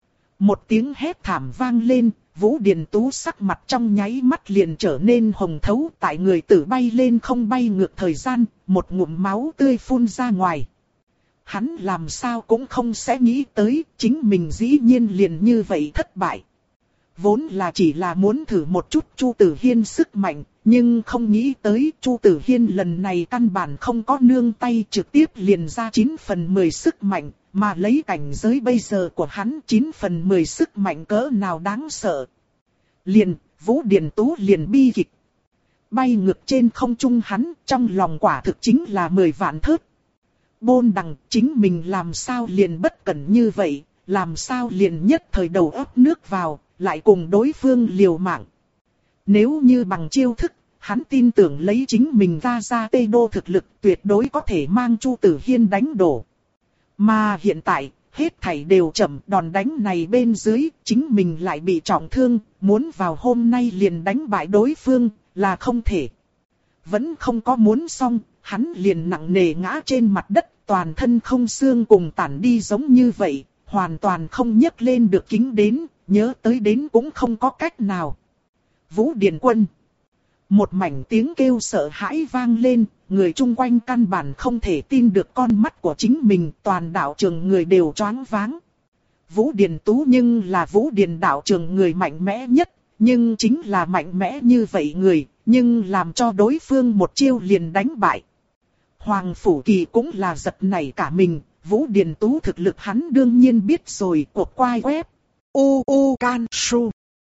Một tiếng hét thảm vang lên, Vũ Điền Tú sắc mặt trong nháy mắt liền trở nên hồng thấu, tại người tử bay lên không bay ngược thời gian, một ngụm máu tươi phun ra ngoài. Hắn làm sao cũng không sẽ nghĩ tới, chính mình dĩ nhiên liền như vậy thất bại. Vốn là chỉ là muốn thử một chút Chu Tử Hiên sức mạnh, nhưng không nghĩ tới Chu Tử Hiên lần này căn bản không có nương tay, trực tiếp liền ra chín phần mười sức mạnh. Mà lấy cảnh giới bây giờ của hắn chín phần mười sức mạnh cỡ nào đáng sợ. Liền, Vũ Điền Tú liền bi kịch. bay ngược trên không trung hắn, trong lòng quả thực chính là mười vạn thớt. Bôn đằng, chính mình làm sao liền bất cẩn như vậy, làm sao liền nhất thời đầu ấp nước vào, lại cùng đối phương liều mạng. Nếu như bằng chiêu thức, hắn tin tưởng lấy chính mình ra ra tê đô thực lực tuyệt đối có thể mang Chu Tử Hiên đánh đổ. Mà hiện tại, hết thảy đều chậm, đòn đánh này bên dưới, chính mình lại bị trọng thương, muốn vào hôm nay liền đánh bại đối phương, là không thể. Vẫn không có muốn xong, hắn liền nặng nề ngã trên mặt đất, toàn thân không xương cùng tản đi giống như vậy, hoàn toàn không nhấc lên được kính đến, nhớ tới đến cũng không có cách nào. Vũ Điền Quân. Một mảnh tiếng kêu sợ hãi vang lên, người chung quanh căn bản không thể tin được con mắt của chính mình, toàn đạo trường người đều choáng váng. Vũ Điền Tú nhưng là Vũ Điền đạo trường người mạnh mẽ nhất, nhưng chính là mạnh mẽ như vậy người, nhưng làm cho đối phương một chiêu liền đánh bại. Hoàng Phủ Kỳ cũng là giật nảy cả mình, Vũ Điền Tú thực lực hắn đương nhiên biết rồi, cuộc quay web. U U Can Su.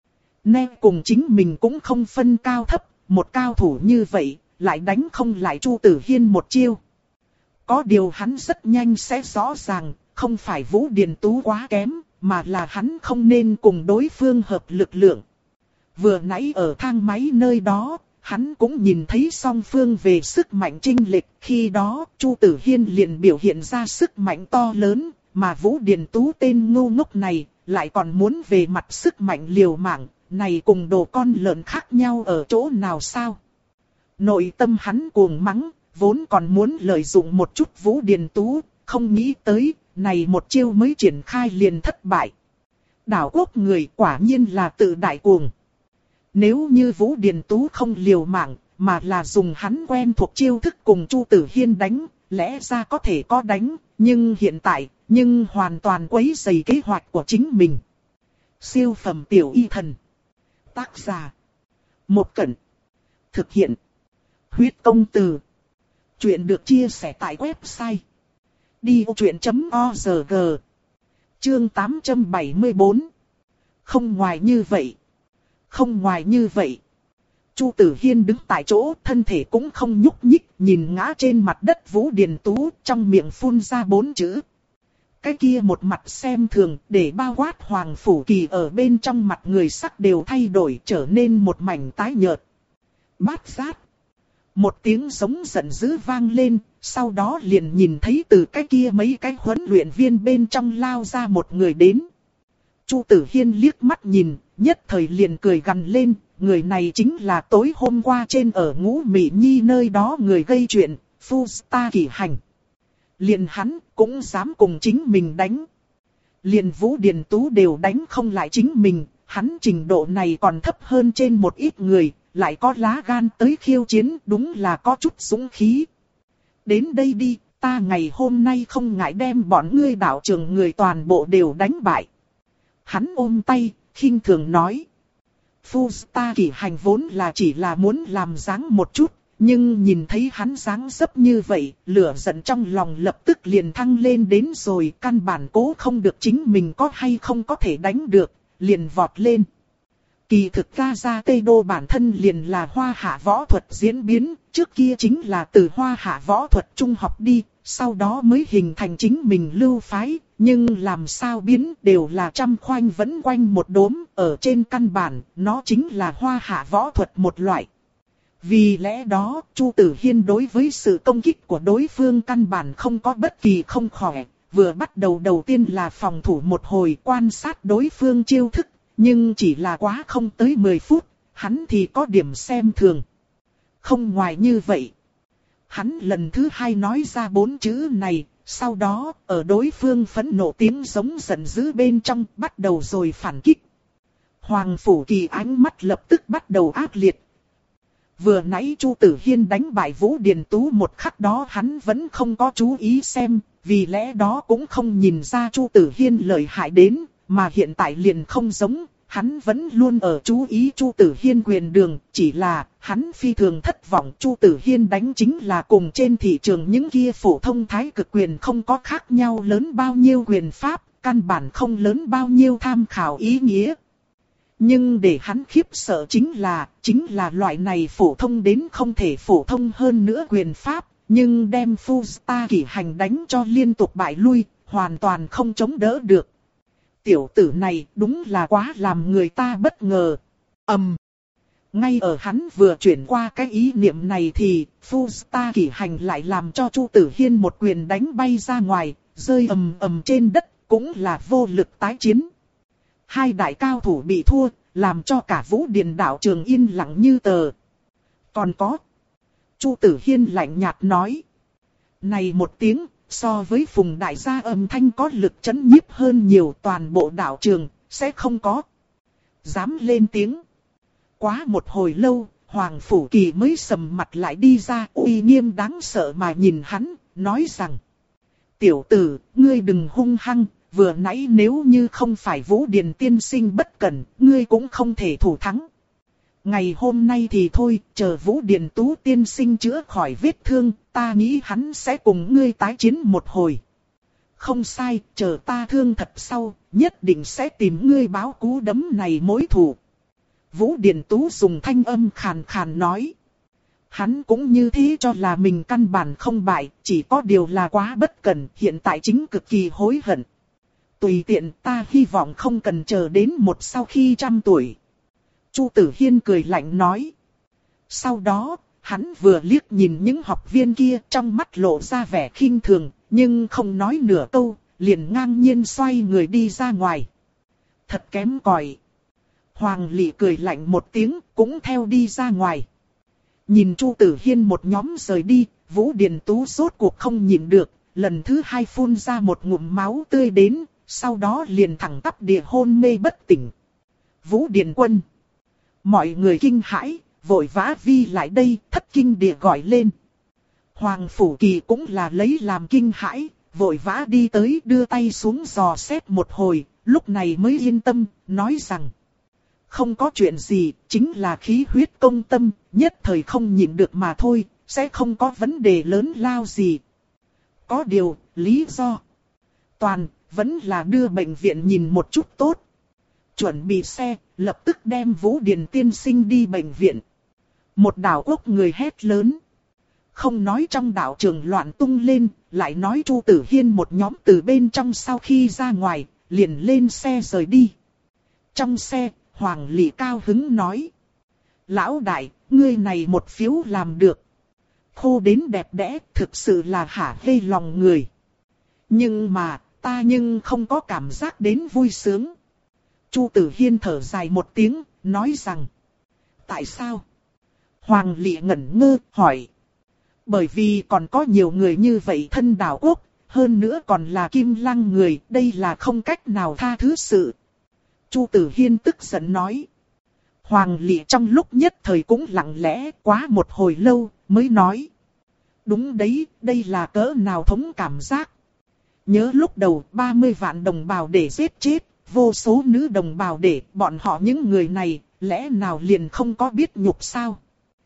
Nè cùng chính mình cũng không phân cao thấp, một cao thủ như vậy, lại đánh không lại Chu Tử Hiên một chiêu. Có điều hắn rất nhanh sẽ rõ ràng, không phải Vũ Điền Tú quá kém, mà là hắn không nên cùng đối phương hợp lực lượng. Vừa nãy ở thang máy nơi đó, hắn cũng nhìn thấy song phương về sức mạnh chênh lệch, khi đó Chu Tử Hiên liền biểu hiện ra sức mạnh to lớn, mà Vũ Điền Tú tên ngu ngốc này lại còn muốn về mặt sức mạnh liều mạng, này cùng đồ con lợn khác nhau ở chỗ nào sao? Nội tâm hắn cuồng mắng, vốn còn muốn lợi dụng một chút Vũ Điền Tú, không nghĩ tới, này một chiêu mới triển khai liền thất bại. Đảo quốc người quả nhiên là tự đại cuồng. Nếu như Vũ Điền Tú không liều mạng, mà là dùng hắn quen thuộc chiêu thức cùng Chu Tử Hiên đánh, lẽ ra có thể có đánh, nhưng hiện tại, nhưng hoàn toàn quấy rầy kế hoạch của chính mình. Siêu phẩm tiểu y thần. Tác giả. Một Cẩn. Thực hiện. Huyết công từ. Chuyện được chia sẻ tại website. đi vô chuyện chấm org. Chương tám trăm bảy mươi bốn. Không ngoài như vậy. Không ngoài như vậy. Chu Tử Hiên đứng tại chỗ, thân thể cũng không nhúc nhích, nhìn ngã trên mặt đất Vũ Điền Tú, trong miệng phun ra bốn chữ. Cái kia một mặt xem thường, để bao quát Hoàng Phủ Kỳ ở bên trong mặt người sắc đều thay đổi, trở nên một mảnh tái nhợt. Bát giác. Một tiếng giống giận dữ vang lên, sau đó liền nhìn thấy từ cái kia mấy cái huấn luyện viên bên trong lao ra một người đến. Chu Tử Hiên liếc mắt nhìn, nhất thời liền cười gằn lên, người này chính là tối hôm qua trên ở Ngũ Mỹ Nhi nơi đó người gây chuyện, Phu Ta Kỷ Hành. Liền hắn cũng dám cùng chính mình đánh. Liền Vũ Điền Tú đều đánh không lại chính mình, hắn trình độ này còn thấp hơn trên một ít người, lại có lá gan tới khiêu chiến, đúng là có chút dũng khí. Đến đây đi, ta ngày hôm nay không ngại đem bọn ngươi đạo trường người toàn bộ đều đánh bại. Hắn ôm tay, khinh thường nói. Phu Ta Kỷ Hành vốn là chỉ là muốn làm dáng một chút, nhưng nhìn thấy hắn dáng dấp như vậy, lửa giận trong lòng lập tức liền thăng lên đến rồi, căn bản cố không được chính mình có hay không có thể đánh được, liền vọt lên. Kỳ thực ra ra Tây Đô bản thân liền là hoa hạ võ thuật diễn biến, trước kia chính là từ hoa hạ võ thuật trung học đi, sau đó mới hình thành chính mình lưu phái, nhưng làm sao biến đều là trăm khoanh vẫn quanh một đốm, ở trên căn bản, nó chính là hoa hạ võ thuật một loại. Vì lẽ đó, Chu Tử Hiên đối với sự công kích của đối phương căn bản không có bất kỳ không khỏe, vừa bắt đầu đầu tiên là phòng thủ một hồi quan sát đối phương chiêu thức, nhưng chỉ là quá không tới mười phút, hắn thì có điểm xem thường. Không ngoài như vậy. Hắn lần thứ hai nói ra bốn chữ này, sau đó, ở đối phương phẫn nộ tiếng giống giận dữ bên trong, bắt đầu rồi phản kích. Hoàng Phủ Kỳ ánh mắt lập tức bắt đầu ác liệt. Vừa nãy Chu Tử Hiên đánh bại Vũ Điền Tú một khắc đó hắn vẫn không có chú ý xem, vì lẽ đó cũng không nhìn ra Chu Tử Hiên lợi hại đến, mà hiện tại liền không giống, hắn vẫn luôn ở chú ý Chu Tử Hiên quyền đường, chỉ là hắn phi thường thất vọng. Chu Tử Hiên đánh chính là cùng trên thị trường những kia phổ thông thái cực quyền không có khác nhau lớn bao nhiêu quyền pháp, căn bản không lớn bao nhiêu tham khảo ý nghĩa. Nhưng để hắn khiếp sợ chính là, chính là loại này phổ thông đến không thể phổ thông hơn nữa quyền pháp, nhưng đem Fusta kỷ hành đánh cho liên tục bại lui, hoàn toàn không chống đỡ được. Tiểu tử này đúng là quá làm người ta bất ngờ. Ầm. Ngay ở hắn vừa chuyển qua cái ý niệm này thì, Fusta kỷ hành lại làm cho Chu Tử Hiên một quyền đánh bay ra ngoài, rơi ầm ầm trên đất, cũng là vô lực tái chiến. Hai đại cao thủ bị thua, làm cho cả Vũ Điền đạo trường yên lặng như tờ. Còn có. Chu Tử Hiên lạnh nhạt nói. Này một tiếng, so với Phùng đại gia âm thanh có lực chấn nhiếp hơn nhiều, toàn bộ đạo trường, sẽ không có. Dám lên tiếng. Quá một hồi lâu, Hoàng Phủ Kỳ mới sầm mặt lại đi ra, uy nghiêm đáng sợ mà nhìn hắn, nói rằng. Tiểu tử, ngươi đừng hung hăng, vừa nãy nếu như không phải Vũ Điền tiên sinh bất cẩn, ngươi cũng không thể thủ thắng. Ngày hôm nay thì thôi, chờ Vũ Điền Tú tiên sinh chữa khỏi vết thương, ta nghĩ hắn sẽ cùng ngươi tái chiến một hồi. Không sai, chờ ta thương thật sau, nhất định sẽ tìm ngươi báo cú đấm này mối thù. Vũ Điền Tú dùng thanh âm khàn khàn nói. Hắn cũng như thế cho là mình căn bản không bại, chỉ có điều là quá bất cẩn, hiện tại chính cực kỳ hối hận. Tùy tiện, ta hy vọng không cần chờ đến một sau khi trăm tuổi. Chu Tử Hiên cười lạnh nói. Sau đó, hắn vừa liếc nhìn những học viên kia, trong mắt lộ ra vẻ khinh thường, nhưng không nói nửa câu, liền ngang nhiên xoay người đi ra ngoài. Thật kém cỏi. Hoàng Lị cười lạnh một tiếng, cũng theo đi ra ngoài. Nhìn Chu Tử Hiên một nhóm rời đi, Vũ Điền Tú rốt cuộc không nhịn được, lần thứ hai phun ra một ngụm máu tươi đến, sau đó liền thẳng tắp địa hôn mê bất tỉnh. Vũ Điền Quân. Mọi người kinh hãi, vội vã vi lại đây, thất kinh địa gọi lên. Hoàng Phủ Kỳ cũng là lấy làm kinh hãi, vội vã đi tới đưa tay xuống dò xét một hồi, lúc này mới yên tâm, nói rằng. Không có chuyện gì, chính là khí huyết công tâm, nhất thời không nhịn được mà thôi, sẽ không có vấn đề lớn lao gì. Có điều, lý do. Toàn, vẫn là đưa bệnh viện nhìn một chút tốt. Chuẩn bị xe, lập tức đem Vũ Điền tiên sinh đi bệnh viện. Một đảo quốc người hét lớn. Không nói trong đảo trường loạn tung lên, lại nói Chu Tử Hiên một nhóm từ bên trong sau khi ra ngoài, liền lên xe rời đi. Trong xe, Hoàng Lị cao hứng nói. Lão đại, ngươi này một phiếu làm được. Khô đến đẹp đẽ, thực sự là hả hê lòng người. Nhưng mà, ta nhưng không có cảm giác đến vui sướng. Chu Tử Hiên thở dài một tiếng, nói rằng. Tại sao? Hoàng Lị ngẩn ngơ, hỏi. Bởi vì còn có nhiều người như vậy thân đảo quốc, hơn nữa còn là Kim Lăng người, đây là không cách nào tha thứ sự. Chu Tử Hiên tức giận nói. Hoàng Lị trong lúc nhất thời cũng lặng lẽ quá một hồi lâu, mới nói. Đúng đấy, đây là cỡ nào thống cảm giác. Nhớ lúc đầu ba mươi vạn đồng bào để giết chết, vô số nữ đồng bào để bọn họ những người này, lẽ nào liền không có biết nhục sao?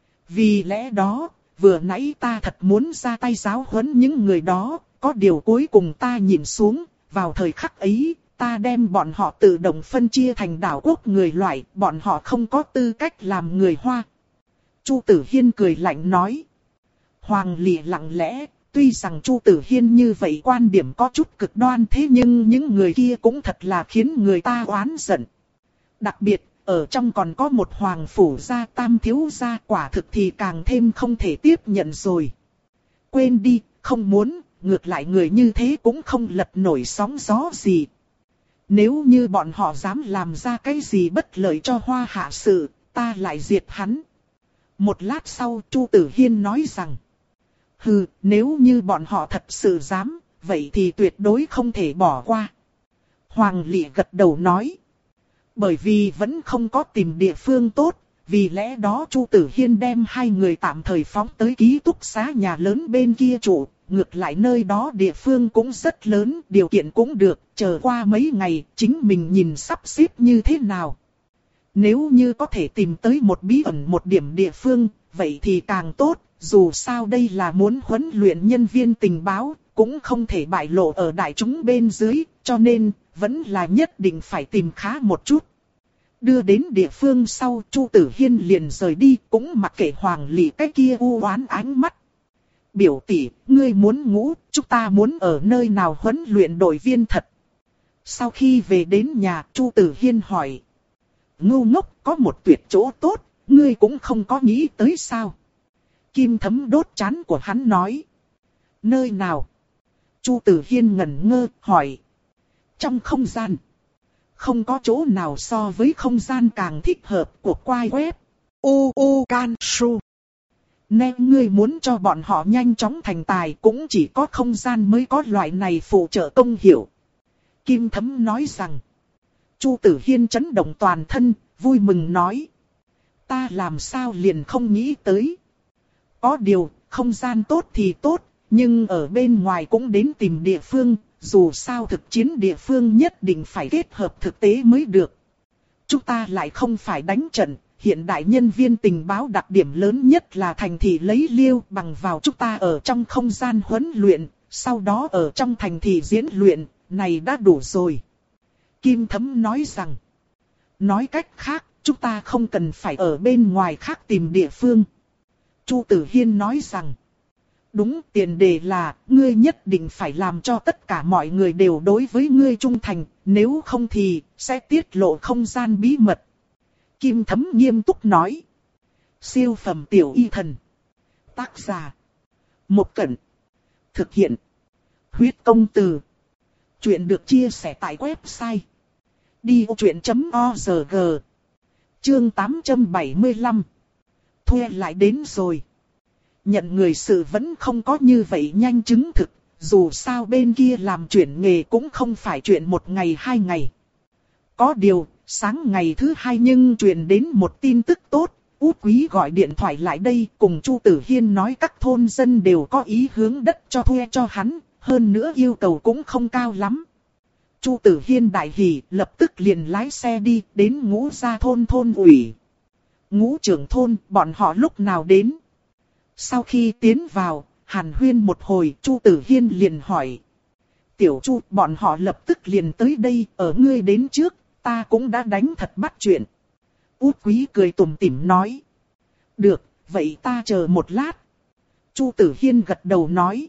Vì lẽ đó, vừa nãy ta thật muốn ra tay giáo huấn những người đó, có điều cuối cùng ta nhìn xuống, vào thời khắc ấy, ta đem bọn họ tự động phân chia thành đảo quốc người loại, bọn họ không có tư cách làm người Hoa. Chu Tử Hiên cười lạnh nói. Hoàng Lị lặng lẽ, tuy rằng Chu Tử Hiên như vậy quan điểm có chút cực đoan thế nhưng những người kia cũng thật là khiến người ta oán giận. Đặc biệt, ở trong còn có một hoàng phủ gia tam thiếu gia, quả thực thì càng thêm không thể tiếp nhận rồi. Quên đi, không muốn, ngược lại người như thế cũng không lật nổi sóng gió gì. Nếu như bọn họ dám làm ra cái gì bất lợi cho Hoa hạ sự, ta lại diệt hắn. Một lát sau Chu Tử Hiên nói rằng. Hừ, nếu như bọn họ thật sự dám, vậy thì tuyệt đối không thể bỏ qua. Hoàng Lị gật đầu nói. Bởi vì vẫn không có tìm địa phương tốt, vì lẽ đó Chu Tử Hiên đem hai người tạm thời phóng tới ký túc xá nhà lớn bên kia trụ. Ngược lại nơi đó địa phương cũng rất lớn, điều kiện cũng được, chờ qua mấy ngày, chính mình nhìn sắp xếp như thế nào. Nếu như có thể tìm tới một bí ẩn một điểm địa phương, vậy thì càng tốt, dù sao đây là muốn huấn luyện nhân viên tình báo, cũng không thể bại lộ ở đại chúng bên dưới, cho nên, vẫn là nhất định phải tìm khá một chút. Đưa đến địa phương sau, Chu Tử Hiên liền rời đi, cũng mặc kệ Hoàng Lị cái kia u oán ánh mắt. Biểu tỷ, ngươi muốn ngủ, chúng ta muốn ở nơi nào huấn luyện đội viên thật. Sau khi về đến nhà, Chu Tử Hiên hỏi. Ngu ngốc, có một tuyệt chỗ tốt, ngươi cũng không có nghĩ tới sao? Kim Thấm đốt trán của hắn nói. Nơi nào? Chu Tử Hiên ngẩn ngơ, hỏi. Trong không gian. Không có chỗ nào so với không gian càng thích hợp của quai web. U U Can Su. Nên ngươi muốn cho bọn họ nhanh chóng thành tài cũng chỉ có không gian mới có loại này phụ trợ công hiệu. Kim Thấm nói rằng. Chu Tử Hiên chấn động toàn thân, vui mừng nói. Ta làm sao liền không nghĩ tới. Có điều, không gian tốt thì tốt, nhưng ở bên ngoài cũng đến tìm địa phương, dù sao thực chiến địa phương nhất định phải kết hợp thực tế mới được. Chúng ta lại không phải đánh trận, hiện đại nhân viên tình báo đặc điểm lớn nhất là thành thị lấy liêu bằng vào chúng ta ở trong không gian huấn luyện, sau đó ở trong thành thị diễn luyện, này đã đủ rồi. Kim Thấm nói rằng, nói cách khác, chúng ta không cần phải ở bên ngoài khác tìm địa phương. Chu Tử Hiên nói rằng, đúng, tiền đề là, ngươi nhất định phải làm cho tất cả mọi người đều đối với ngươi trung thành, nếu không thì, sẽ tiết lộ không gian bí mật. Kim Thấm nghiêm túc nói. Siêu phẩm tiểu y thần. Tác giả. Một Cẩn. Thực hiện. Huyết công từ. Chuyện được chia sẻ tại website. đi ô chuyện chấm org. Chương tám trăm bảy mươi lăm. Thuê lại đến rồi. Nhận người sự vẫn không có như vậy nhanh chứng thực, dù sao bên kia làm chuyển nghề cũng không phải chuyện một ngày hai ngày. Có điều, sáng ngày thứ hai nhưng truyền đến một tin tức tốt, Út Quý gọi điện thoại lại đây cùng Chu Tử Hiên nói các thôn dân đều có ý hướng đất cho thuê cho hắn, hơn nữa yêu cầu cũng không cao lắm. Chu Tử Hiên đại hỉ, lập tức liền lái xe đi đến Ngũ Gia thôn thôn ủy. Ngũ trưởng thôn, bọn họ lúc nào đến? Sau khi tiến vào, hàn huyên một hồi, Chu Tử Hiên liền hỏi. Tiểu Chu, bọn họ lập tức liền tới đây, ở ngươi đến trước, ta cũng đã đánh thật bắt chuyện. Út Quý cười tủm tỉm nói. Được, vậy ta chờ một lát. Chu Tử Hiên gật đầu nói.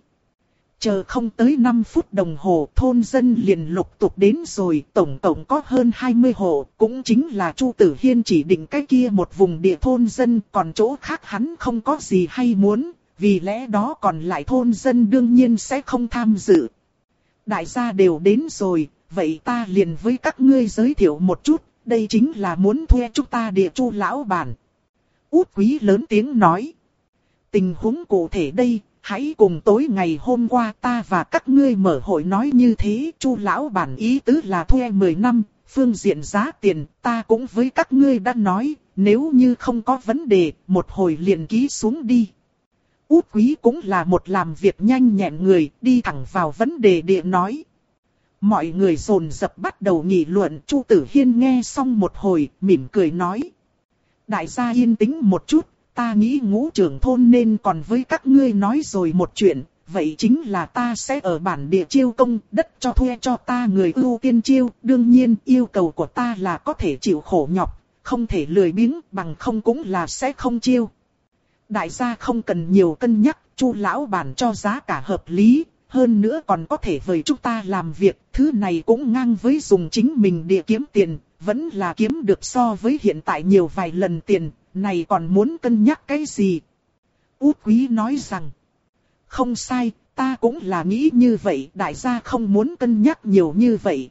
Chờ không tới năm phút đồng hồ, thôn dân liền lục tục đến rồi, tổng cộng có hơn hai mươi hộ, cũng chính là Chu Tử Hiên chỉ định cái kia một vùng địa thôn dân, còn chỗ khác hắn không có gì hay muốn, vì lẽ đó còn lại thôn dân đương nhiên sẽ không tham dự. Đại gia đều đến rồi, vậy ta liền với các ngươi giới thiệu một chút, đây chính là muốn thuê chúng ta địa Chu lão bản. Út Quý lớn tiếng nói. Tình huống cụ thể đây. Hãy cùng tối ngày hôm qua ta và các ngươi mở hội nói như thế. Chu lão bản ý tứ là thuê mười năm, phương diện giá tiền ta cũng với các ngươi đã nói, nếu như không có vấn đề, một hồi liền ký xuống đi. Út Quý cũng là một làm việc nhanh nhẹn người, đi thẳng vào vấn đề địa nói. Mọi người dồn dập bắt đầu nghị luận. Chu Tử Hiên nghe xong một hồi, mỉm cười nói. Đại gia yên tĩnh một chút. Ta nghĩ Ngũ trưởng thôn nên còn với các ngươi nói rồi một chuyện, vậy chính là ta sẽ ở bản địa chiêu công, đất cho thuê cho ta người ưu tiên chiêu, đương nhiên yêu cầu của ta là có thể chịu khổ nhọc, không thể lười biếng, bằng không cũng là sẽ không chiêu. Đại gia không cần nhiều cân nhắc, Chu lão bản cho giá cả hợp lý, hơn nữa còn có thể với chúng ta làm việc, thứ này cũng ngang với dùng chính mình địa kiếm tiền, vẫn là kiếm được so với hiện tại nhiều vài lần tiền. Này còn muốn cân nhắc cái gì? Út Quý nói rằng. Không sai, ta cũng là nghĩ như vậy. Đại gia không muốn cân nhắc nhiều như vậy.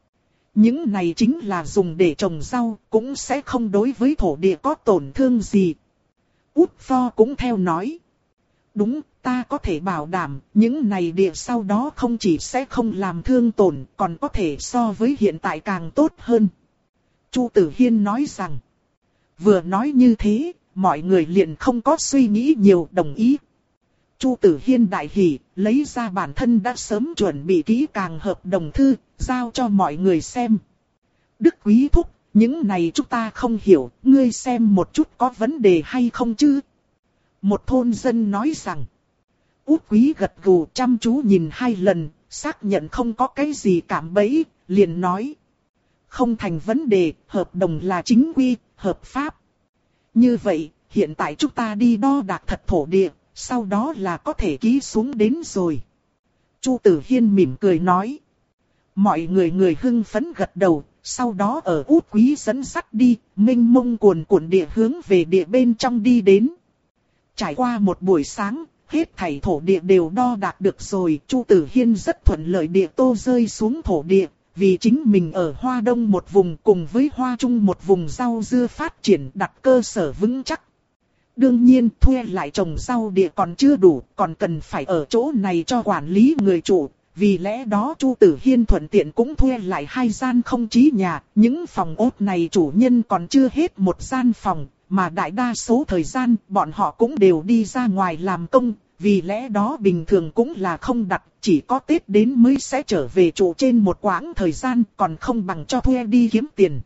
Những này chính là dùng để trồng rau. Cũng sẽ không đối với thổ địa có tổn thương gì. Út Pho cũng theo nói. Đúng, ta có thể bảo đảm. Những này địa sau đó không chỉ sẽ không làm thương tổn. Còn có thể so với hiện tại càng tốt hơn. Chu Tử Hiên nói rằng. Vừa nói như thế, mọi người liền không có suy nghĩ nhiều đồng ý. Chu Tử Hiên đại hỉ, lấy ra bản thân đã sớm chuẩn bị kỹ càng hợp đồng thư, giao cho mọi người xem. Đức Quý thúc, những này chúng ta không hiểu, ngươi xem một chút có vấn đề hay không chứ? Một thôn dân nói rằng. Út Quý gật gù chăm chú nhìn hai lần, xác nhận không có cái gì cảm bẫy, liền nói. không thành vấn đề, hợp đồng là chính quy, hợp pháp. Như vậy, hiện tại chúng ta đi đo đạc thật thổ địa, sau đó là có thể ký xuống đến rồi. Chu Tử Hiên mỉm cười nói. Mọi người người hưng phấn gật đầu, sau đó ở Út Quý dẫn dắt đi, mênh mông cuồn cuộn địa hướng về địa bên trong đi đến. Trải qua một buổi sáng, hết thảy thổ địa đều đo đạc được rồi, Chu Tử Hiên rất thuận lợi địa tô rơi xuống thổ địa, vì chính mình ở Hoa Đông một vùng cùng với Hoa Trung một vùng rau dưa phát triển đặt cơ sở vững chắc. Đương nhiên thuê lại trồng rau địa còn chưa đủ, còn cần phải ở chỗ này cho quản lý người chủ. Vì lẽ đó Chu Tử Hiên thuận tiện cũng thuê lại hai gian không chí nhà, những phòng ốt này chủ nhân còn chưa hết một gian phòng, mà đại đa số thời gian bọn họ cũng đều đi ra ngoài làm công, vì lẽ đó bình thường cũng là không đặt, chỉ có Tết đến mới sẽ trở về trụ trên một quãng thời gian, còn không bằng cho thuê đi kiếm tiền.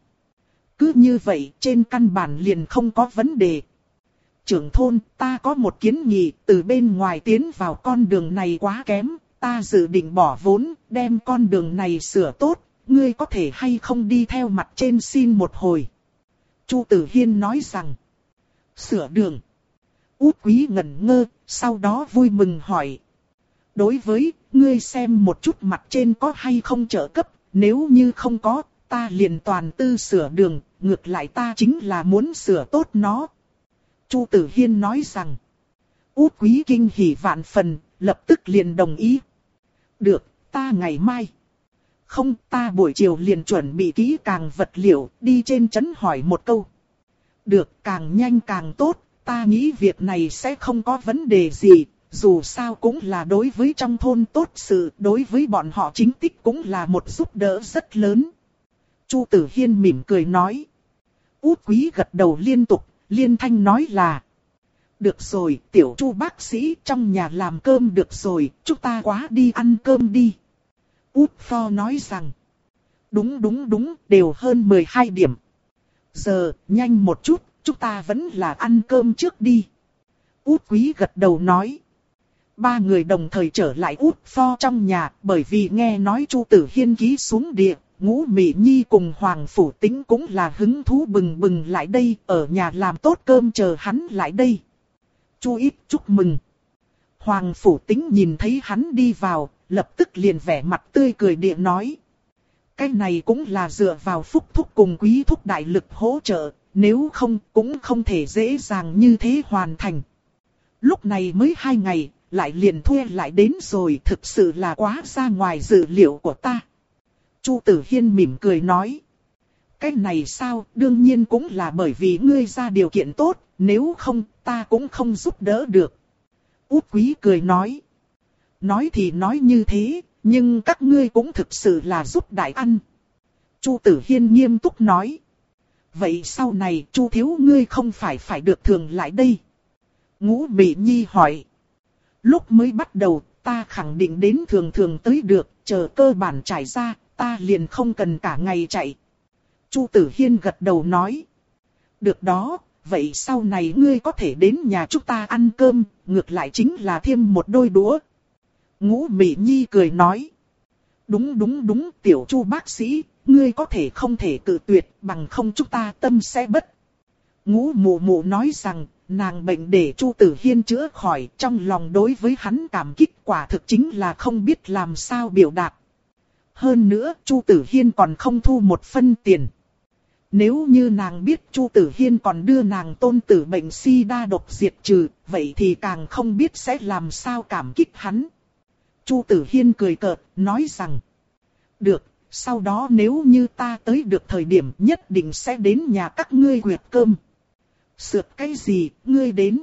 Cứ như vậy trên căn bản liền không có vấn đề. Trưởng thôn, ta có một kiến nghị, từ bên ngoài tiến vào con đường này quá kém. Ta dự định bỏ vốn, đem con đường này sửa tốt, ngươi có thể hay không đi theo mặt trên xin một hồi. Chu Tử Hiên nói rằng, sửa đường. Út Quý ngẩn ngơ, sau đó vui mừng hỏi. Đối với, ngươi xem một chút mặt trên có hay không trợ cấp, nếu như không có, ta liền toàn tư sửa đường, ngược lại ta chính là muốn sửa tốt nó. Chu Tử Hiên nói rằng, Út Quý kinh hỉ vạn phần, lập tức liền đồng ý. Được, ta ngày mai. Không, ta buổi chiều liền chuẩn bị kỹ càng vật liệu, đi trên trấn hỏi một câu. Được, càng nhanh càng tốt, ta nghĩ việc này sẽ không có vấn đề gì, dù sao cũng là đối với trong thôn tốt sự, đối với bọn họ chính tích cũng là một giúp đỡ rất lớn. Chu Tử Hiên mỉm cười nói. Út Quý gật đầu liên tục, liên thanh nói là. Được rồi, tiểu Chu bác sĩ trong nhà làm cơm được rồi, chúng ta quá đi ăn cơm đi. Út Pho nói rằng. Đúng đúng đúng, đều hơn mười hai điểm. Giờ, nhanh một chút, chúng ta vẫn là ăn cơm trước đi. Út Quý gật đầu nói. Ba người đồng thời trở lại Út Pho trong nhà, bởi vì nghe nói Chu Tử Hiên ký xuống địa. Ngũ Mị Nhi cùng Hoàng Phủ Tĩnh cũng là hứng thú bừng bừng lại đây, ở nhà làm tốt cơm chờ hắn lại đây. Chu ít chúc mừng. Hoàng Phủ Tĩnh nhìn thấy hắn đi vào, lập tức liền vẻ mặt tươi cười địa nói. Cái này cũng là dựa vào Phúc Thúc cùng Quý Thúc đại lực hỗ trợ, nếu không cũng không thể dễ dàng như thế hoàn thành. Lúc này mới hai ngày, lại liền thuê lại đến rồi, thực sự là quá ra ngoài dự liệu của ta. Chu Tử Hiên mỉm cười nói. Cái này sao, đương nhiên cũng là bởi vì ngươi ra điều kiện tốt, nếu không, ta cũng không giúp đỡ được. Út Quý cười nói. Nói thì nói như thế, nhưng các ngươi cũng thực sự là giúp đại ăn. Chu Tử Hiên nghiêm túc nói. Vậy sau này Chu thiếu ngươi không phải phải được thường lại đây? Ngũ Mị Nhi hỏi. Lúc mới bắt đầu, ta khẳng định đến thường thường tới được, chờ cơ bản trải ra, ta liền không cần cả ngày chạy. Chu Tử Hiên gật đầu nói. Được đó, vậy sau này ngươi có thể đến nhà chúng ta ăn cơm, ngược lại chính là thêm một đôi đũa. Ngũ Mị Nhi cười nói. Đúng đúng đúng, tiểu Chu bác sĩ, ngươi có thể không thể cự tuyệt, bằng không chúng ta tâm sẽ bất. Ngũ Mụ Mụ nói rằng, nàng bệnh để Chu Tử Hiên chữa khỏi, trong lòng đối với hắn cảm kích quả thực chính là không biết làm sao biểu đạt. Hơn nữa, Chu Tử Hiên còn không thu một phân tiền. Nếu như nàng biết Chu Tử Hiên còn đưa nàng tôn tử bệnh sida độc diệt trừ, vậy thì càng không biết sẽ làm sao cảm kích hắn. Chu Tử Hiên cười cợt, nói rằng. Được, sau đó nếu như ta tới được thời điểm nhất định sẽ đến nhà các ngươi quyệt cơm. Sượt cái gì, ngươi đến.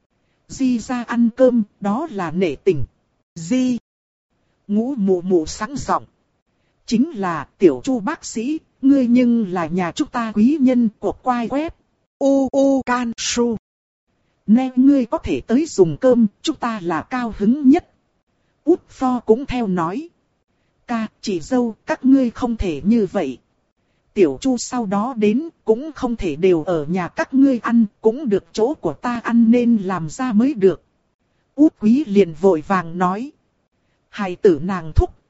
Di ra ăn cơm, đó là nể tình. Di. Ngũ Mụ Mụ sáng giọng. Chính là tiểu Chu bác sĩ, ngươi nhưng là nhà chúng ta quý nhân của quai web. U U Can Su. Nên ngươi có thể tới dùng cơm, chúng ta là cao hứng nhất. Út Pho cũng theo nói. Ca, chị dâu, các ngươi không thể như vậy. Tiểu Chu sau đó đến, cũng không thể đều ở nhà các ngươi ăn, cũng được chỗ của ta ăn nên làm ra mới được. Út Quý liền vội vàng nói. Hài tử nàng thúc,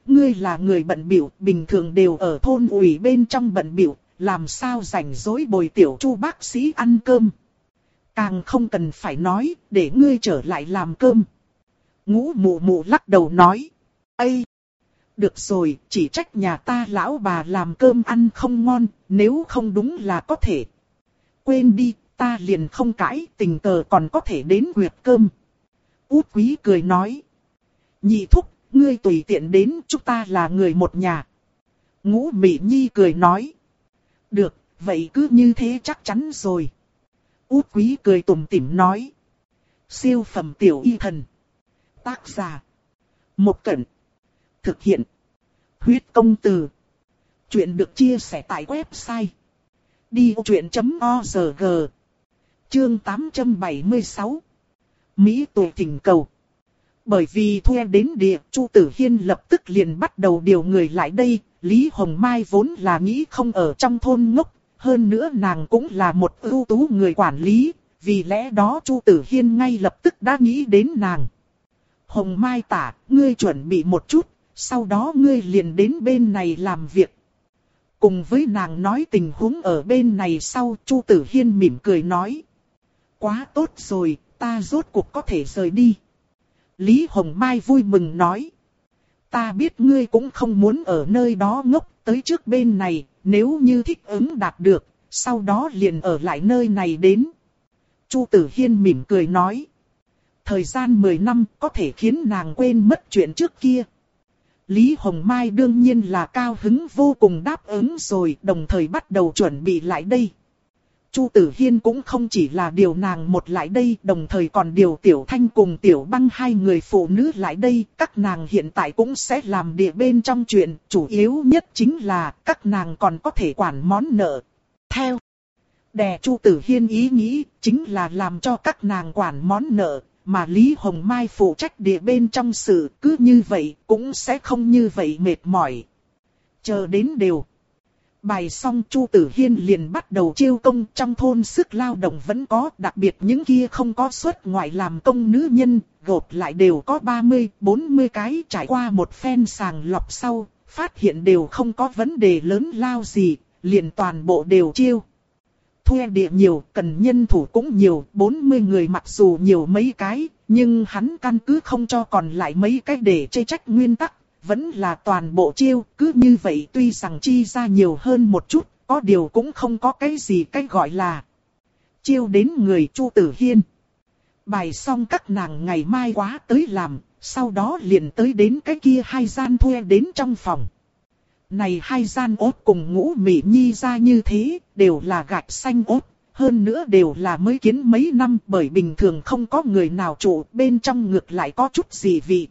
ngươi là người bận bịu, bình thường đều ở thôn ủy bên trong bận bịu, làm sao rảnh rỗi bồi tiểu Chu bác sĩ ăn cơm. Càng không cần phải nói, để ngươi trở lại làm cơm. Ngũ mụ mụ lắc đầu nói. Ây! Được rồi, chỉ trách nhà ta lão bà làm cơm ăn không ngon, nếu không đúng là có thể. Quên đi, ta liền không cãi, tình cờ còn có thể đến quyệt cơm. Út Quý cười nói. Nhị thúc, ngươi tùy tiện đến, chúng ta là người một nhà. Ngũ Mị Nhi cười nói. Được, vậy cứ như thế chắc chắn rồi. Út Quý cười tủm tỉm nói. Siêu phẩm tiểu y thần. Tác giả. Một Cẩn. Thực hiện. Huyết công từ. Chuyện được chia sẻ tại website. đi vô chuyện chấm org. Chương tám trăm bảy mươi sáu. Mỹ tuổi thỉnh cầu. Bởi vì thuê đến địa, Chu Tử Hiên lập tức liền bắt đầu điều người lại đây. Lý Hồng Mai vốn là nghĩ không ở trong thôn ngốc. Hơn nữa nàng cũng là một ưu tú người quản lý. Vì lẽ đó Chu Tử Hiên ngay lập tức đã nghĩ đến nàng. Hồng Mai tả, ngươi chuẩn bị một chút, sau đó ngươi liền đến bên này làm việc. Cùng với nàng nói tình huống ở bên này sau, Chu Tử Hiên mỉm cười nói. Quá tốt rồi, ta rốt cuộc có thể rời đi. Lý Hồng Mai vui mừng nói. Ta biết ngươi cũng không muốn ở nơi đó ngốc, tới trước bên này, nếu như thích ứng đạt được, sau đó liền ở lại nơi này đến. Chu Tử Hiên mỉm cười nói. Thời gian mười năm có thể khiến nàng quên mất chuyện trước kia. Lý Hồng Mai đương nhiên là cao hứng vô cùng đáp ứng rồi, đồng thời bắt đầu chuẩn bị lại đây. Chu Tử Hiên cũng không chỉ là điều nàng một lại đây, đồng thời còn điều Tiểu Thanh cùng Tiểu Băng hai người phụ nữ lại đây. Các nàng hiện tại cũng sẽ làm địa bên trong chuyện, chủ yếu nhất chính là các nàng còn có thể quản món nợ. Theo đè Chu Tử Hiên ý nghĩ, chính là làm cho các nàng quản món nợ. Mà Lý Hồng Mai phụ trách địa bên trong sự, cứ như vậy cũng sẽ không như vậy mệt mỏi. Chờ đến đều. Bài xong Chu Tử Hiên liền bắt đầu chiêu công. Trong thôn sức lao động vẫn có, đặc biệt những kia không có xuất ngoại làm công nữ nhân, gộp lại đều có ba mươi, bốn mươi cái. Trải qua một phen sàng lọc sau, phát hiện đều không có vấn đề lớn lao gì, liền toàn bộ đều chiêu. Thuê địa nhiều, cần nhân thủ cũng nhiều, bốn mươi người mặc dù nhiều mấy cái, nhưng hắn căn cứ không cho còn lại mấy cái để chê trách nguyên tắc, vẫn là toàn bộ chiêu. Cứ như vậy tuy rằng chi ra nhiều hơn một chút, có điều cũng không có cái gì cái gọi là chiêu đến người. Chu Tử Hiên bài xong các nàng ngày mai quá tới làm, sau đó liền tới đến cái kia hai gian thuê đến trong phòng. Này hai gian ốt cùng Ngũ Mị Nhi ra như thế, đều là gạch xanh ốt, hơn nữa đều là mới kiến mấy năm, bởi bình thường không có người nào trụ, bên trong ngược lại có chút gì vị.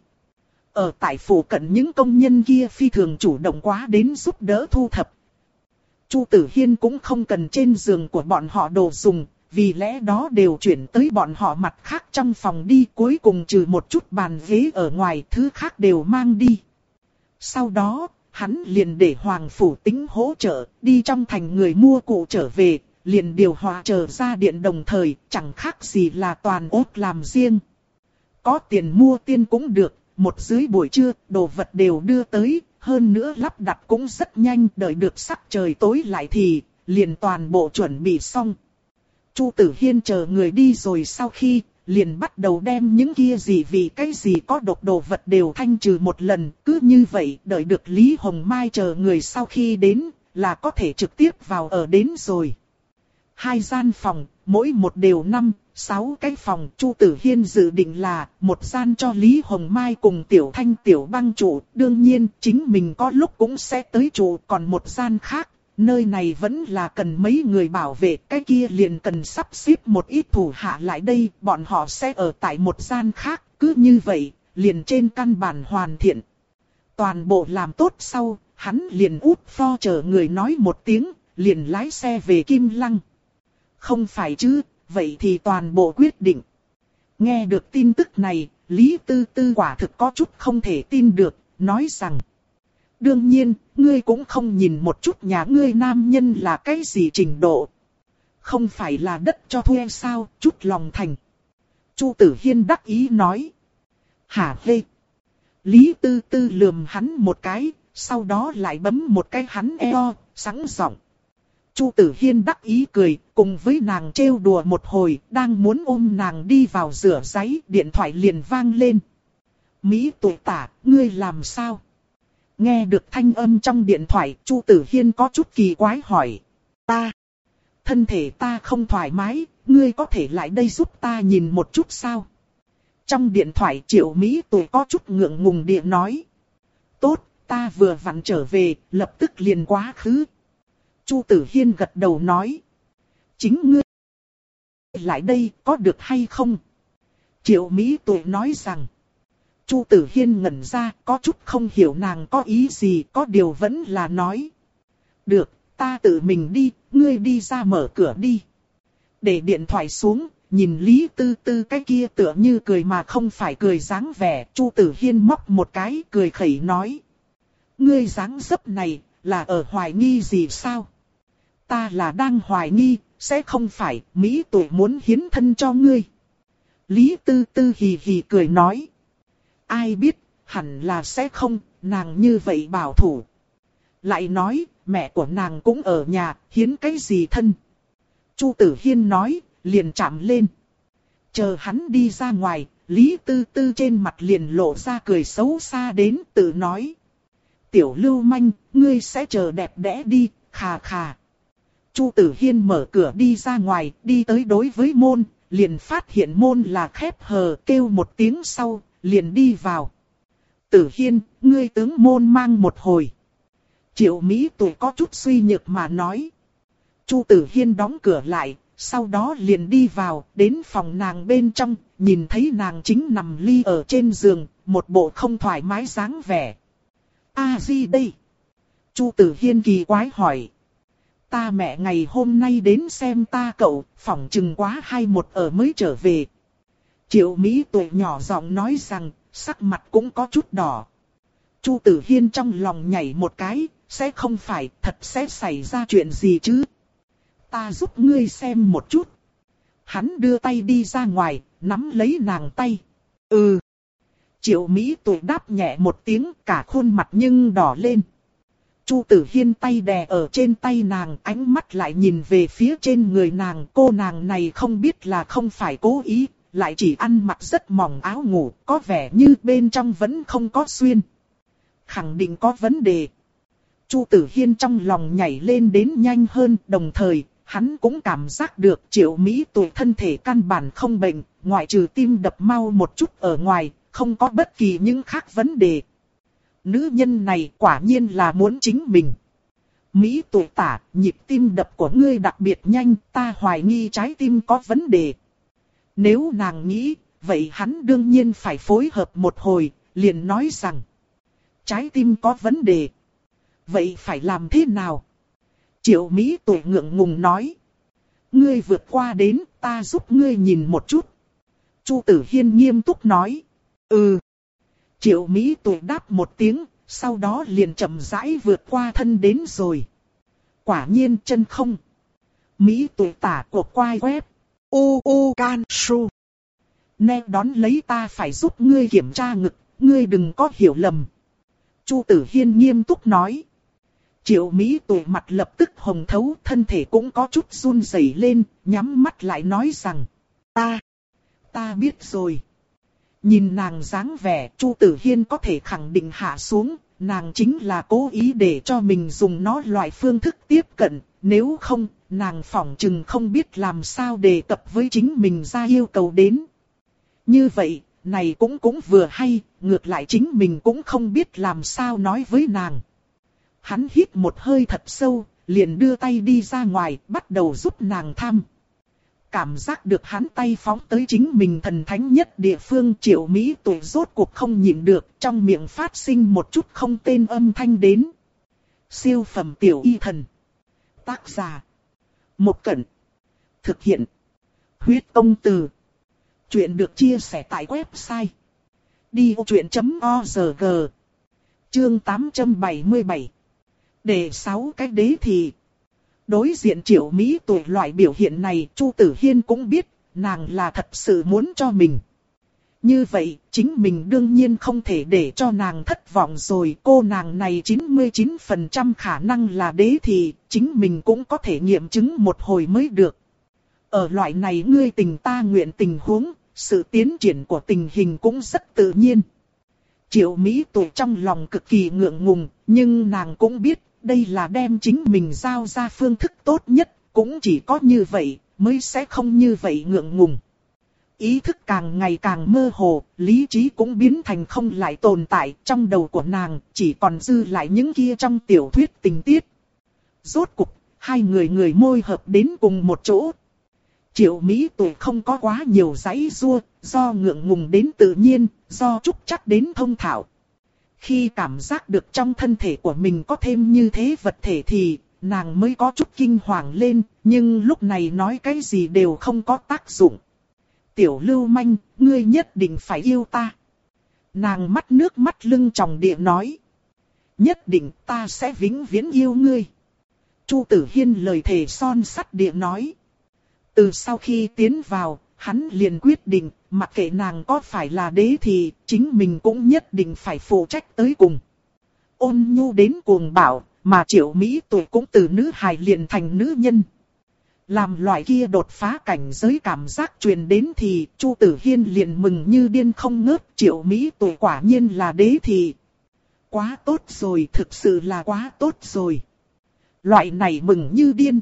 Ở tại phủ cận những công nhân kia phi thường chủ động quá đến giúp đỡ thu thập. Chu Tử Hiên cũng không cần trên giường của bọn họ đồ dùng, vì lẽ đó đều chuyển tới bọn họ mặt khác trong phòng đi, cuối cùng trừ một chút bàn ghế ở ngoài, thứ khác đều mang đi. Sau đó, hắn liền để Hoàng Phủ Tính hỗ trợ, đi trong thành người mua cụ trở về, liền điều hòa chờ ra điện đồng thời, chẳng khác gì là toàn ốt làm riêng. Có tiền mua tiên cũng được, một dưới buổi trưa, đồ vật đều đưa tới, hơn nữa lắp đặt cũng rất nhanh, đợi được sắc trời tối lại thì, liền toàn bộ chuẩn bị xong. Chu Tử Hiên chờ người đi rồi sau khi, liền bắt đầu đem những kia gì vì cái gì có độc đồ vật đều thanh trừ một lần. Cứ như vậy, đợi được Lý Hồng Mai chờ người sau khi đến, là có thể trực tiếp vào ở đến rồi. Hai gian phòng, mỗi một đều năm, sáu cái phòng. Chu Tử Hiên dự định là một gian cho Lý Hồng Mai cùng Tiểu Thanh Tiểu Băng trụ. Đương nhiên, chính mình có lúc cũng sẽ tới trụ. Còn một gian khác, nơi này vẫn là cần mấy người bảo vệ, cái kia liền cần sắp xếp một ít thủ hạ lại đây, bọn họ sẽ ở tại một gian khác, cứ như vậy, liền trên căn bản hoàn thiện. Toàn bộ làm tốt sau, hắn liền út pho chờ người nói một tiếng, liền lái xe về Kim Lăng. Không phải chứ, vậy thì toàn bộ quyết định. Nghe được tin tức này, Lý Tư Tư quả thực có chút không thể tin được, nói rằng. Đương nhiên, ngươi cũng không nhìn một chút nhà ngươi nam nhân là cái gì trình độ. Không phải là đất cho thuê sao, chút lòng thành. Chu Tử Hiên đắc ý nói. Hả hê. Lý Tư Tư lườm hắn một cái, sau đó lại bấm một cái hắn eo, sẵn giọng. Chu Tử Hiên đắc ý cười, cùng với nàng trêu đùa một hồi, đang muốn ôm nàng đi vào rửa ráy, điện thoại liền vang lên. Mỹ Tuệ Tả, ngươi làm sao? Nghe được thanh âm trong điện thoại, Chu Tử Hiên có chút kỳ quái hỏi. Ta, thân thể ta không thoải mái, ngươi có thể lại đây giúp ta nhìn một chút sao? Trong điện thoại Triệu Mỹ Tuệ có chút ngượng ngùng địa nói. Tốt, ta vừa vặn trở về, lập tức liền quá khứ. Chu Tử Hiên gật đầu nói. Chính ngươi lại đây có được hay không? Triệu Mỹ Tuệ nói rằng. Chu Tử Hiên ngẩn ra, có chút không hiểu nàng có ý gì, có điều vẫn là nói. Được, ta tự mình đi, ngươi đi ra mở cửa đi. Để điện thoại xuống, nhìn Lý Tư Tư cái kia tựa như cười mà không phải cười dáng vẻ, Chu Tử Hiên móc một cái, cười khẩy nói. Ngươi dáng dấp này, là ở hoài nghi gì sao? Ta là đang hoài nghi, sẽ không phải, Mỹ Tuệ muốn hiến thân cho ngươi. Lý Tư Tư hì hì cười nói. Ai biết, hẳn là sẽ không, nàng như vậy bảo thủ. Lại nói, mẹ của nàng cũng ở nhà, hiến cái gì thân? Chu Tử Hiên nói, liền chạm lên. Chờ hắn đi ra ngoài, Lý Tư Tư trên mặt liền lộ ra cười xấu xa đến, tự nói. Tiểu lưu manh, ngươi sẽ chờ đẹp đẽ đi, khà khà. Chu Tử Hiên mở cửa đi ra ngoài, đi tới đối với môn, liền phát hiện môn là khép hờ, kêu một tiếng sau, liền đi vào. Tử Hiên, ngươi tướng môn mang một hồi. Triệu Mỹ Tuệ có chút suy nhược mà nói. Chu Tử Hiên đóng cửa lại, sau đó liền đi vào, đến phòng nàng bên trong, nhìn thấy nàng chính nằm ly ở trên giường, một bộ không thoải mái dáng vẻ. A gì đây? Chu Tử Hiên kỳ quái hỏi. Ta mẹ ngày hôm nay đến xem ta cậu, phỏng chừng quá hai một ở mới trở về. Triệu Mỹ Tuệ nhỏ giọng nói rằng, sắc mặt cũng có chút đỏ. Chu Tử Hiên trong lòng nhảy một cái, sẽ không phải, thật sẽ xảy ra chuyện gì chứ? Ta giúp ngươi xem một chút. Hắn đưa tay đi ra ngoài, nắm lấy nàng tay. Ừ. Triệu Mỹ Tuệ đáp nhẹ một tiếng, cả khuôn mặt nhưng đỏ lên. Chu Tử Hiên tay đè ở trên tay nàng, ánh mắt lại nhìn về phía trên người nàng. Cô nàng này không biết là không phải cố ý, lại chỉ ăn mặc rất mỏng áo ngủ, có vẻ như bên trong vẫn không có xuyên. Khẳng định có vấn đề. Chu Tử Hiên trong lòng nhảy lên đến nhanh hơn, đồng thời, hắn cũng cảm giác được Triệu Mỹ Tuệ thân thể căn bản không bệnh, ngoại trừ tim đập mau một chút ở ngoài, không có bất kỳ những khác vấn đề. Nữ nhân này quả nhiên là muốn chính mình. Mỹ Tuệ Tả, nhịp tim đập của ngươi đặc biệt nhanh, ta hoài nghi trái tim có vấn đề. Nếu nàng nghĩ, vậy hắn đương nhiên phải phối hợp một hồi, liền nói rằng. Trái tim có vấn đề. Vậy phải làm thế nào? Triệu Mỹ Tuệ ngượng ngùng nói. Ngươi vượt qua đến, ta giúp ngươi nhìn một chút. Chu Tử Hiên nghiêm túc nói. Ừ. Triệu Mỹ Tuệ đáp một tiếng, sau đó liền chậm rãi vượt qua thân đến rồi. Quả nhiên chân không. Mỹ Tuệ Tả cuộc quay web. U U Can Su. Nè đón lấy ta phải giúp ngươi kiểm tra ngực, ngươi đừng có hiểu lầm. Chu Tử Hiên nghiêm túc nói. Triệu Mỹ Tuệ mặt lập tức hồng thấu, thân thể cũng có chút run rẩy lên, nhắm mắt lại nói rằng. Ta, ta biết rồi. Nhìn nàng dáng vẻ, Chu Tử Hiên có thể khẳng định hạ xuống, nàng chính là cố ý để cho mình dùng nó loại phương thức tiếp cận, nếu không, nàng phỏng chừng không biết làm sao đề cập với chính mình ra yêu cầu đến. Như vậy, này cũng cũng vừa hay, ngược lại chính mình cũng không biết làm sao nói với nàng. Hắn hít một hơi thật sâu, liền đưa tay đi ra ngoài, bắt đầu giúp nàng thăm. Cảm giác được hắn tay phóng tới chính mình thần thánh nhất địa phương, Triệu Mỹ Tuệ rốt cuộc không nhịn được, trong miệng phát sinh một chút không tên âm thanh đến. Siêu phẩm tiểu y thần. Tác giả. Một Cẩn. Thực hiện. Huyết Công Từ. Chuyện được chia sẻ tại website đi vô chuyện chấm org. Chương tám trăm bảy mươi bảy. Để sáu cái đế thì. Đối diện Triệu Mỹ Tuệ loại biểu hiện này, Chu Tử Hiên cũng biết, nàng là thật sự muốn cho mình. Như vậy, chính mình đương nhiên không thể để cho nàng thất vọng rồi. Cô nàng này chín mươi chín phần trăm khả năng là đế thì, chính mình cũng có thể nghiệm chứng một hồi mới được. Ở loại này ngươi tình ta nguyện tình huống, sự tiến triển của tình hình cũng rất tự nhiên. Triệu Mỹ Tuệ trong lòng cực kỳ ngượng ngùng, nhưng nàng cũng biết, đây là đem chính mình giao ra phương thức tốt nhất, cũng chỉ có như vậy, mới sẽ không như vậy ngượng ngùng. Ý thức càng ngày càng mơ hồ, lý trí cũng biến thành không lại tồn tại, trong đầu của nàng chỉ còn dư lại những kia trong tiểu thuyết tình tiết. Rốt cục, hai người người môi hợp đến cùng một chỗ. Triệu Mỹ Tuệ không có quá nhiều giãy giụa, do ngượng ngùng đến tự nhiên, do trúc chắc đến thông thạo. Khi cảm giác được trong thân thể của mình có thêm như thế vật thể thì, nàng mới có chút kinh hoàng lên, nhưng lúc này nói cái gì đều không có tác dụng. Tiểu lưu manh, ngươi nhất định phải yêu ta. Nàng mắt nước mắt lưng tròng địa nói. Nhất định ta sẽ vĩnh viễn yêu ngươi. Chu Tử Hiên lời thề son sắt địa nói. Từ sau khi tiến vào, hắn liền quyết định, mặc kệ nàng có phải là đế thì, chính mình cũng nhất định phải phụ trách tới cùng. Ôn nhu đến cuồng bạo, mà Triệu Mỹ Tuệ cũng từ nữ hài liền thành nữ nhân. Làm loại kia đột phá cảnh giới cảm giác truyền đến thì, Chu Tử Hiên liền mừng như điên không ngớt. Triệu Mỹ Tuệ quả nhiên là đế thì. Quá tốt rồi, thực sự là quá tốt rồi. Loại này mừng như điên.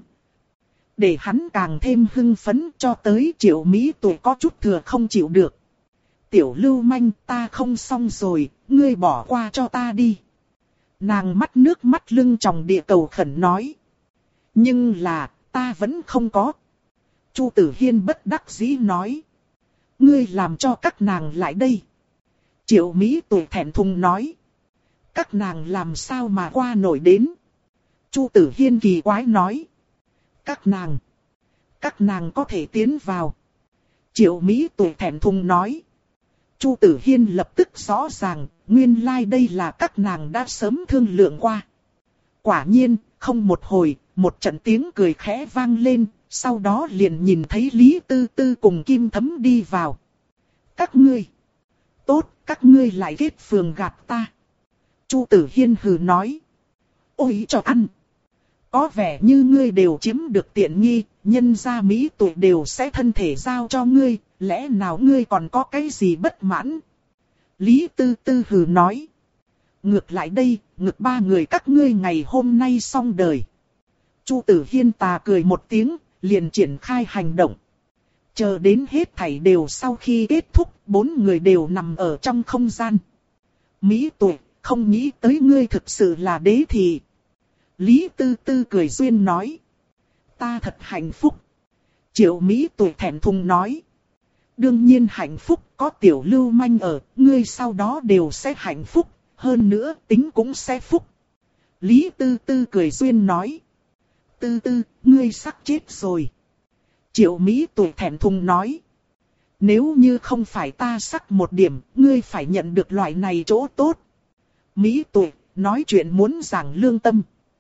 Để hắn càng thêm hưng phấn, cho tới Triệu Mỹ Tuệ có chút thừa không chịu được. Tiểu lưu manh, ta không xong rồi, ngươi bỏ qua cho ta đi. Nàng mắt nước mắt lưng tròng địa cầu khẩn nói. Nhưng là, ta vẫn không có. Chu Tử Hiên bất đắc dĩ nói. Ngươi làm cho các nàng lại đây. Triệu Mỹ Tuệ thẹn thùng nói. Các nàng làm sao mà qua nổi đến. Chu Tử Hiên kỳ quái nói. Các nàng. Các nàng có thể tiến vào. Triệu Mỹ Tuệ thẹn thùng nói. Chu Tử Hiên lập tức rõ ràng. Nguyên lai like đây là các nàng đã sớm thương lượng qua. Quả nhiên, không một hồi, một trận tiếng cười khẽ vang lên. Sau đó liền nhìn thấy Lý Tư Tư cùng Kim Thấm đi vào. Các ngươi. Tốt, các ngươi lại kết phường gạt ta. Chu Tử Hiên hừ nói. Ôi cho ăn. Có vẻ như ngươi đều chiếm được tiện nghi, nhân gia Mỹ Tuệ đều sẽ thân thể giao cho ngươi, lẽ nào ngươi còn có cái gì bất mãn? Lý Tư Tư hừ nói. Ngược lại đây, ngược ba người các ngươi ngày hôm nay xong đời. Chu Tử Hiên tà cười một tiếng, liền triển khai hành động. Chờ đến hết thảy đều sau khi kết thúc, bốn người đều nằm ở trong không gian. Mỹ Tuệ, không nghĩ tới ngươi thực sự là đế thì. Lý Tư Tư cười duyên nói. Ta thật hạnh phúc. Triệu Mỹ Tuệ thẹn thùng nói. Đương nhiên hạnh phúc, có tiểu lưu manh ở, ngươi sau đó đều sẽ hạnh phúc, hơn nữa tính cũng sẽ phúc. Lý Tư Tư cười duyên nói. Tư Tư, ngươi sắp chết rồi. Triệu Mỹ Tuệ thẹn thùng nói. Nếu như không phải ta sắc một điểm, ngươi phải nhận được loại này chỗ tốt. Mỹ Tuệ, nói chuyện muốn giảng lương tâm.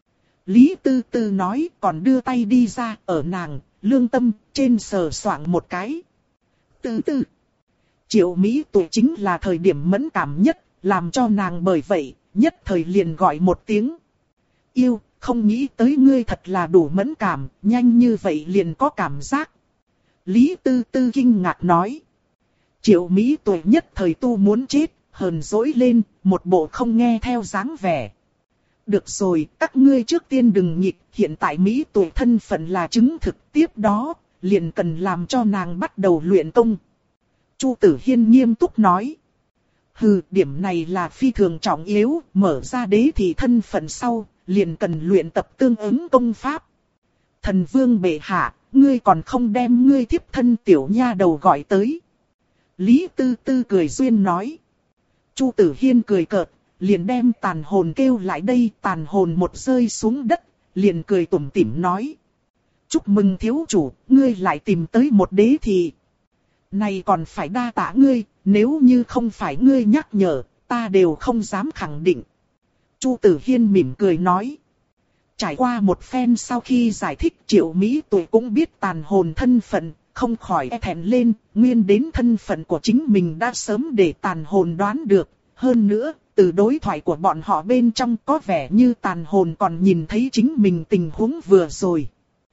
Lý Tư Tư nói còn đưa tay đi ra ở nàng, lương tâm, trên sờ soạng một cái. Tư Tư. Triệu Mỹ Tuệ chính là thời điểm mẫn cảm nhất, làm cho nàng bởi vậy, nhất thời liền gọi một tiếng. Yêu, không nghĩ tới ngươi thật là đủ mẫn cảm, nhanh như vậy liền có cảm giác. Lý Tư Tư kinh ngạc nói. Triệu Mỹ Tuệ nhất thời tu muốn chết, hờn dỗi lên, một bộ không nghe theo dáng vẻ. Được rồi, các ngươi trước tiên đừng nhịp, hiện tại Mỹ Tuệ thân phận là chứng thực, tiếp đó, liền cần làm cho nàng bắt đầu luyện công. Chu Tử Hiên nghiêm túc nói. Hừ, điểm này là phi thường trọng yếu, mở ra đế thì thân phận sau, liền cần luyện tập tương ứng công pháp. Thần vương bệ hạ, ngươi còn không đem ngươi thiếp thân tiểu nha đầu gọi tới. Lý Tư Tư cười duyên nói. Chu Tử Hiên cười cợt, liền đem tàn hồn kêu lại đây, tàn hồn một rơi xuống đất, liền cười tủm tỉm nói. Chúc mừng thiếu chủ, ngươi lại tìm tới một đế thì. Này còn phải đa tạ ngươi, nếu như không phải ngươi nhắc nhở, ta đều không dám khẳng định. Chu Tử Hiên mỉm cười nói. Trải qua một phen sau khi giải thích Triệu Mỹ Tuệ cũng biết tàn hồn thân phận, không khỏi e thẹn lên, nguyên đến thân phận của chính mình đã sớm để tàn hồn đoán được. Hơn nữa, từ đối thoại của bọn họ bên trong có vẻ như tàn hồn còn nhìn thấy chính mình tình huống vừa rồi.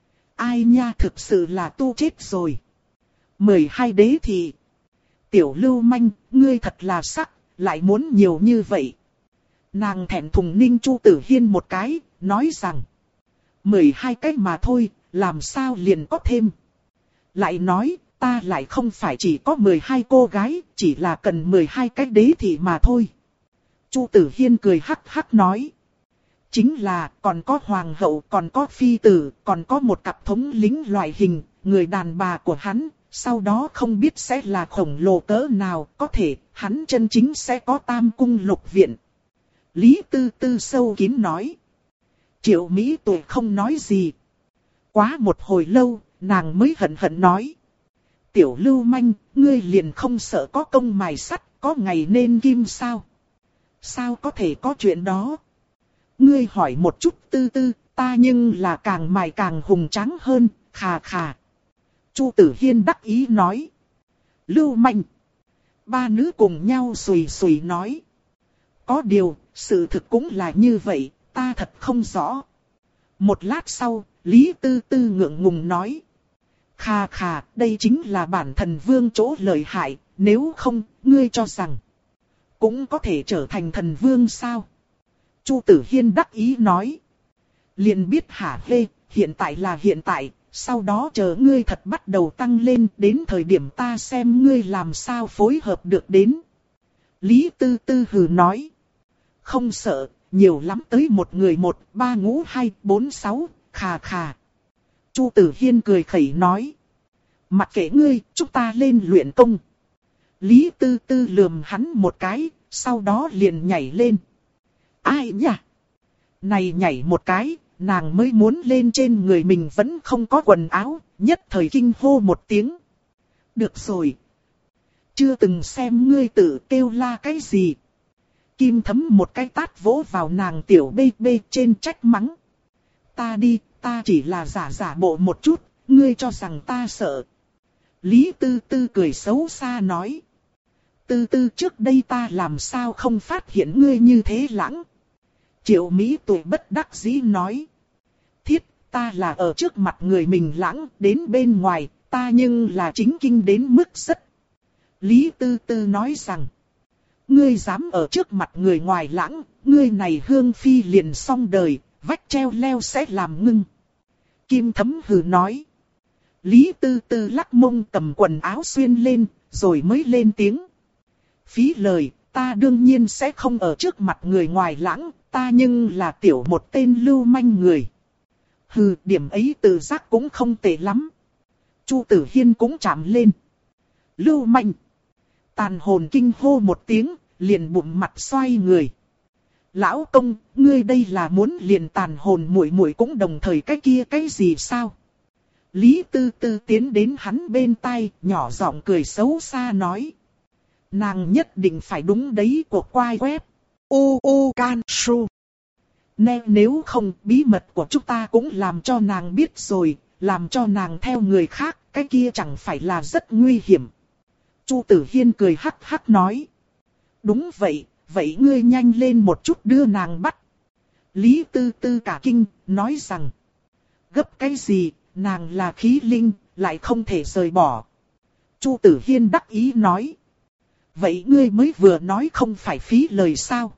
Ai nha, thực sự là tu chết rồi. mười hai đế thị. Tiểu lưu manh, ngươi thật là sắc, lại muốn nhiều như vậy. Nàng thẹn thùng ninh Chu Tử Hiên một cái, nói rằng. mười hai cái mà thôi, làm sao liền có thêm. Lại nói, ta lại không phải chỉ có mười hai cô gái, chỉ là cần mười hai cái đế thị mà thôi. Chu Tử Hiên cười hắc hắc nói. Chính là, còn có hoàng hậu, còn có phi tử, còn có một cặp thống lĩnh loại hình, người đàn bà của hắn, sau đó không biết sẽ là khổng lồ cỡ nào, có thể, hắn chân chính sẽ có tam cung lục viện. Lý Tư Tư sâu kín nói. Triệu Mỹ Tuệ không nói gì. Quá một hồi lâu, nàng mới hận hận nói. Tiểu lưu manh, ngươi liền không sợ có công mài sắt, có ngày nên kim sao? Sao có thể có chuyện đó? Ngươi hỏi một chút Tư Tư, ta nhưng là càng mài càng hùng tráng hơn, khà khà. Chu Tử Hiên đắc ý nói. Lưu manh. Ba nữ cùng nhau xùy xùy nói. Có điều, sự thực cũng là như vậy, ta thật không rõ. Một lát sau, Lý Tư Tư ngượng ngùng nói. Khà khà, đây chính là bản thần vương chỗ lợi hại, nếu không, ngươi cho rằng cũng có thể trở thành thần vương sao? Chu Tử Hiên đắc ý nói. Liền biết hả hê, hiện tại là hiện tại, sau đó chờ ngươi thật bắt đầu tăng lên, đến thời điểm ta xem ngươi làm sao phối hợp được đến. Lý Tư Tư hừ nói. Không sợ, nhiều lắm tới một người một, ba ngũ hai, bốn sáu, khà khà. Chu Tử Hiên cười khẩy nói. Mặc kệ ngươi, chúng ta lên luyện công. Lý Tư Tư lườm hắn một cái, sau đó liền nhảy lên. Ai nhỉ? Này nhảy một cái, nàng mới muốn lên trên người mình vẫn không có quần áo, nhất thời kinh hô một tiếng. Được rồi. Chưa từng xem ngươi tự kêu la cái gì. Kim Thấm một cái tát vỗ vào nàng tiểu bê bê trên trách mắng. Ta đi, ta chỉ là giả giả bộ một chút, ngươi cho rằng ta sợ. Lý Tư Tư cười xấu xa nói. Tư Tư trước đây ta làm sao không phát hiện ngươi như thế lãng. Triệu Mỹ Tuệ bất đắc dĩ nói. Thiết, ta là ở trước mặt người mình lãng, đến bên ngoài, ta nhưng là chính kinh đến mức rất. Lý Tư Tư nói rằng. Ngươi dám ở trước mặt người ngoài lãng, ngươi này hương phi liền xong đời, vách treo leo sẽ làm ngưng. Kim Thấm hừ nói. Lý Tư Tư lắc mông cầm quần áo xuyên lên, rồi mới lên tiếng. Phí lời, ta đương nhiên sẽ không ở trước mặt người ngoài lãng, ta nhưng là tiểu một tên lưu manh người. Hừ, điểm ấy tự giác cũng không tệ lắm. Chu Tử Hiên cũng chạm lên. Lưu manh. Tàn hồn kinh hô một tiếng, liền bụng mặt xoay người. Lão công, ngươi đây là muốn liền tàn hồn muội muội cũng đồng thời cái kia cái gì sao? Lý Tư Tư tiến đến hắn bên tai, nhỏ giọng cười xấu xa nói. Nàng nhất định phải đúng đấy của quai web. U U Can Su. Nè, nếu không, bí mật của chúng ta cũng làm cho nàng biết rồi, làm cho nàng theo người khác, cái kia chẳng phải là rất nguy hiểm. Chu Tử Hiên cười hắc hắc nói. Đúng vậy, vậy ngươi nhanh lên một chút đưa nàng bắt. Lý Tư Tư cả kinh, nói rằng. Gấp cái gì, nàng là khí linh, lại không thể rời bỏ. Chu Tử Hiên đắc ý nói. Vậy ngươi mới vừa nói không phải phí lời sao?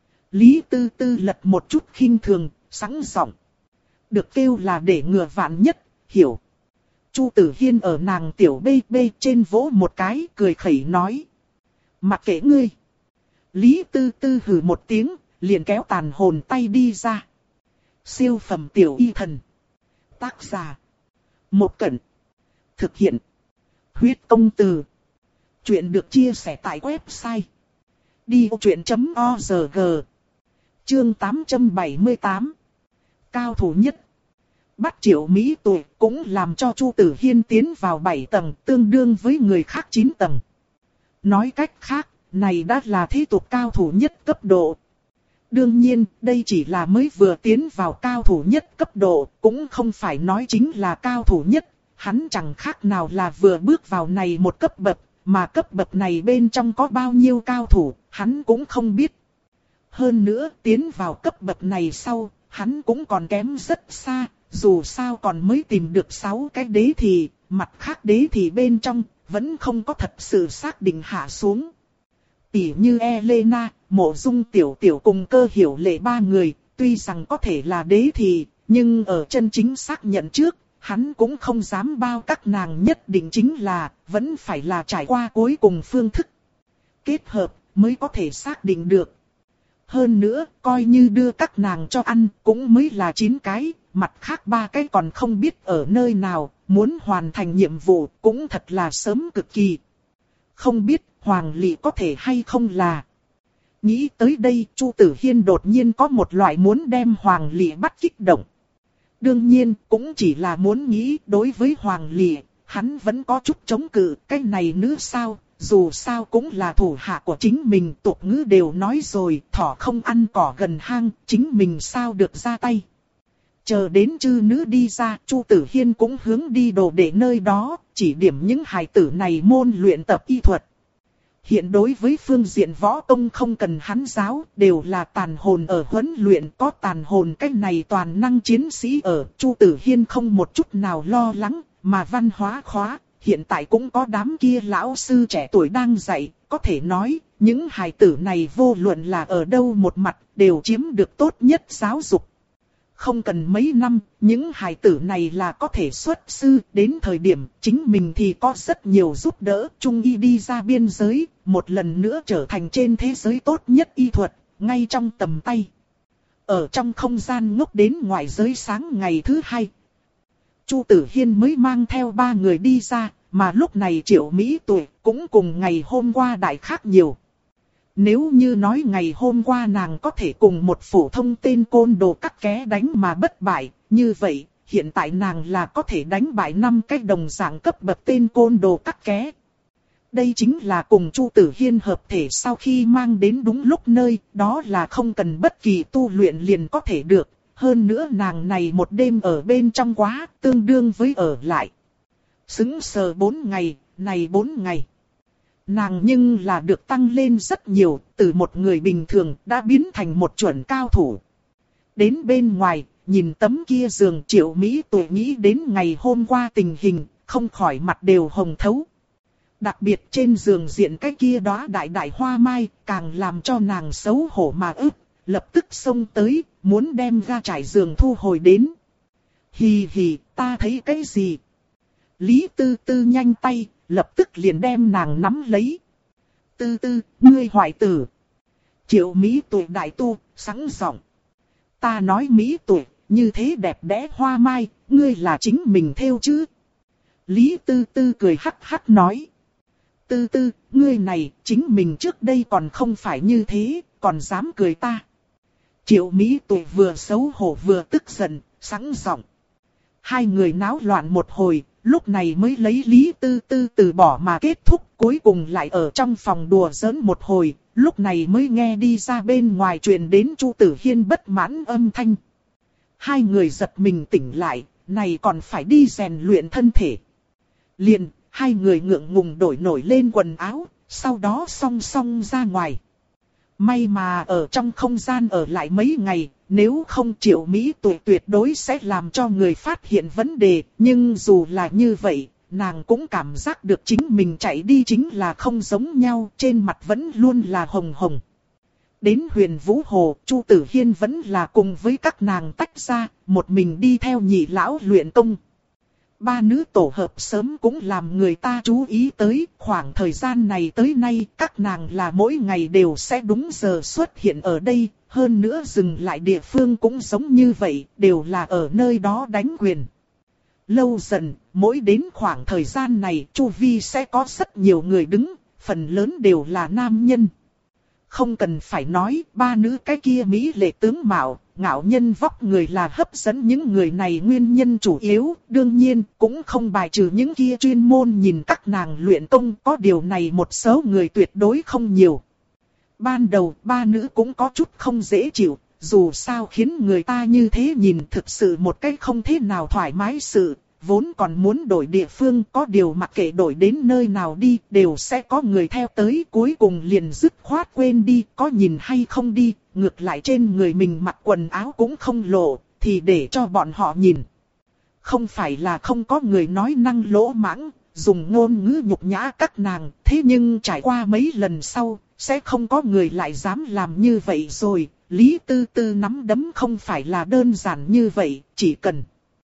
Lý Tư Tư lật một chút khinh thường, sẵn giọng. Được kêu là để ngừa vạn nhất, hiểu. Chu Tử Hiên ở nàng tiểu bê bê trên vỗ một cái, cười khẩy nói. Mặc kệ ngươi. Lý Tư Tư hừ một tiếng, liền kéo tàn hồn tay đi ra. Siêu phẩm tiểu y thần. Tác giả. Một Cẩn. Thực hiện. Huyết công từ. Chuyện được chia sẻ tại website. đi vô chuyện chấm org. Chương tám trăm bảy mươi tám. Cao thủ nhất. Bắt Triệu Mỹ Tuệ cũng làm cho Chu Tử Hiên tiến vào bảy tầng, tương đương với người khác chín tầng. Nói cách khác, này đã là thế tục cao thủ nhất cấp độ. Đương nhiên, đây chỉ là mới vừa tiến vào cao thủ nhất cấp độ, cũng không phải nói chính là cao thủ nhất, hắn chẳng khác nào là vừa bước vào này một cấp bậc, mà cấp bậc này bên trong có bao nhiêu cao thủ, hắn cũng không biết. Hơn nữa, tiến vào cấp bậc này sau, hắn cũng còn kém rất xa, dù sao còn mới tìm được sáu cái đế thì, mặt khác đế thì bên trong, vẫn không có thật sự xác định hạ xuống. Tỉ như Elena, Mộ Dung Tiểu Tiểu cùng Cơ Hiểu Lệ ba người, tuy rằng có thể là đế thì, nhưng ở chân chính xác nhận trước, hắn cũng không dám bao các nàng nhất định chính là, vẫn phải là trải qua cuối cùng phương thức kết hợp mới có thể xác định được. Hơn nữa, coi như đưa các nàng cho ăn cũng mới là chín cái, mặt khác ba cái còn không biết ở nơi nào, muốn hoàn thành nhiệm vụ cũng thật là sớm cực kỳ. Không biết Hoàng Lị có thể hay không là. Nghĩ tới đây, Chu Tử Hiên đột nhiên có một loại muốn đem Hoàng Lị bắt kích động. Đương nhiên, cũng chỉ là muốn nghĩ đối với Hoàng Lị, hắn vẫn có chút chống cự, cái này nữa sao, dù sao cũng là thủ hạ của chính mình, tục ngữ đều nói rồi, thỏ không ăn cỏ gần hang, chính mình sao được ra tay. Chờ đến chư nữ đi ra, Chu Tử Hiên cũng hướng đi đồ để nơi đó, chỉ điểm những hài tử này môn luyện tập y thuật. Hiện đối với phương diện võ công không cần hắn giáo, đều là tàn hồn ở huấn luyện, có tàn hồn cách này toàn năng chiến sĩ ở, Chu Tử Hiên không một chút nào lo lắng, mà văn hóa khóa, hiện tại cũng có đám kia lão sư trẻ tuổi đang dạy, có thể nói, những hài tử này vô luận là ở đâu một mặt, đều chiếm được tốt nhất giáo dục. Không cần mấy năm, những hài tử này là có thể xuất sư, đến thời điểm chính mình thì có rất nhiều giúp đỡ, trung y đi ra biên giới, một lần nữa trở thành trên thế giới tốt nhất y thuật, ngay trong tầm tay. Ở trong không gian ngốc đến ngoại giới sáng ngày thứ hai, Chu Tử Hiên mới mang theo ba người đi ra, mà lúc này Triệu Mỹ Tuệ cũng cùng ngày hôm qua đại khác nhiều. Nếu như nói ngày hôm qua nàng có thể cùng một phổ thông tên côn đồ cắt ké đánh mà bất bại, như vậy, hiện tại nàng là có thể đánh bại năm cái đồng dạng cấp bậc tên côn đồ cắt ké. Đây chính là cùng Chu Tử Hiên hợp thể sau khi mang đến đúng lúc nơi, đó là không cần bất kỳ tu luyện liền có thể được. Hơn nữa nàng này một đêm ở bên trong quá, tương đương với ở lại. Xứng sờ bốn ngày, này bốn ngày. Nàng nhưng là được tăng lên rất nhiều, từ một người bình thường đã biến thành một chuẩn cao thủ. Đến bên ngoài, nhìn tấm kia giường Triệu Mỹ Tuệ nghĩ đến ngày hôm qua tình hình, không khỏi mặt đều hồng thấu. Đặc biệt trên giường diện cái kia đóa đại đại hoa mai, càng làm cho nàng xấu hổ mà ức, lập tức xông tới, muốn đem ga trải giường thu hồi đến. Hì hì, ta thấy cái gì? Lý Tư Tư nhanh tay, lập tức liền đem nàng nắm lấy. Tư Tư, ngươi hoại tử. Triệu Mỹ Tuệ đại tu, sẵn giọng. Ta nói Mỹ Tuệ, như thế đẹp đẽ hoa mai, ngươi là chính mình thêu chứ? Lý Tư Tư cười hắc hắc nói. Tư Tư, ngươi này, chính mình trước đây còn không phải như thế, còn dám cười ta. Triệu Mỹ Tuệ vừa xấu hổ vừa tức giận, sẵn giọng. Hai người náo loạn một hồi, lúc này mới lấy Lý Tư Tư từ bỏ mà kết thúc, cuối cùng lại ở trong phòng đùa giỡn một hồi, lúc này mới nghe đi ra bên ngoài truyền đến Chu Tử Hiên bất mãn âm thanh. Hai người giật mình tỉnh lại, này còn phải đi rèn luyện thân thể. Liền, hai người ngượng ngùng đổi nổi lên quần áo, sau đó song song ra ngoài. May mà ở trong không gian ở lại mấy ngày, nếu không Triệu Mỹ Tuệ tuyệt đối sẽ làm cho người phát hiện vấn đề, nhưng dù là như vậy, nàng cũng cảm giác được chính mình chạy đi chính là không giống nhau, trên mặt vẫn luôn là hồng hồng. Đến Huyền Vũ Hồ, Chu Tử Hiên vẫn là cùng với các nàng tách ra, một mình đi theo nhị lão luyện công. Ba nữ tổ hợp sớm cũng làm người ta chú ý tới, khoảng thời gian này tới nay các nàng là mỗi ngày đều sẽ đúng giờ xuất hiện ở đây, hơn nữa dừng lại địa phương cũng giống như vậy, đều là ở nơi đó đánh quyền. Lâu dần, mỗi đến khoảng thời gian này chu vi sẽ có rất nhiều người đứng, phần lớn đều là nam nhân. Không cần phải nói, ba nữ cái kia mỹ lệ tướng mạo, ngạo nhân vóc người là hấp dẫn những người này nguyên nhân chủ yếu, đương nhiên cũng không bài trừ những kia chuyên môn nhìn các nàng luyện công, có điều này một số người tuyệt đối không nhiều. Ban đầu ba nữ cũng có chút không dễ chịu, dù sao khiến người ta như thế nhìn thực sự một cách không thế nào thoải mái sự, vốn còn muốn đổi địa phương, có điều mặc kệ đổi đến nơi nào đi, đều sẽ có người theo tới, cuối cùng liền dứt khoát quên đi, có nhìn hay không đi, ngược lại trên người mình mặc quần áo cũng không lộ, thì để cho bọn họ nhìn. Không phải là không có người nói năng lỗ mãng, dùng ngôn ngữ nhục nhã các nàng, thế nhưng trải qua mấy lần sau, sẽ không có người lại dám làm như vậy rồi. Lý Tư Tư nắm đấm không phải là đơn giản như vậy, chỉ cần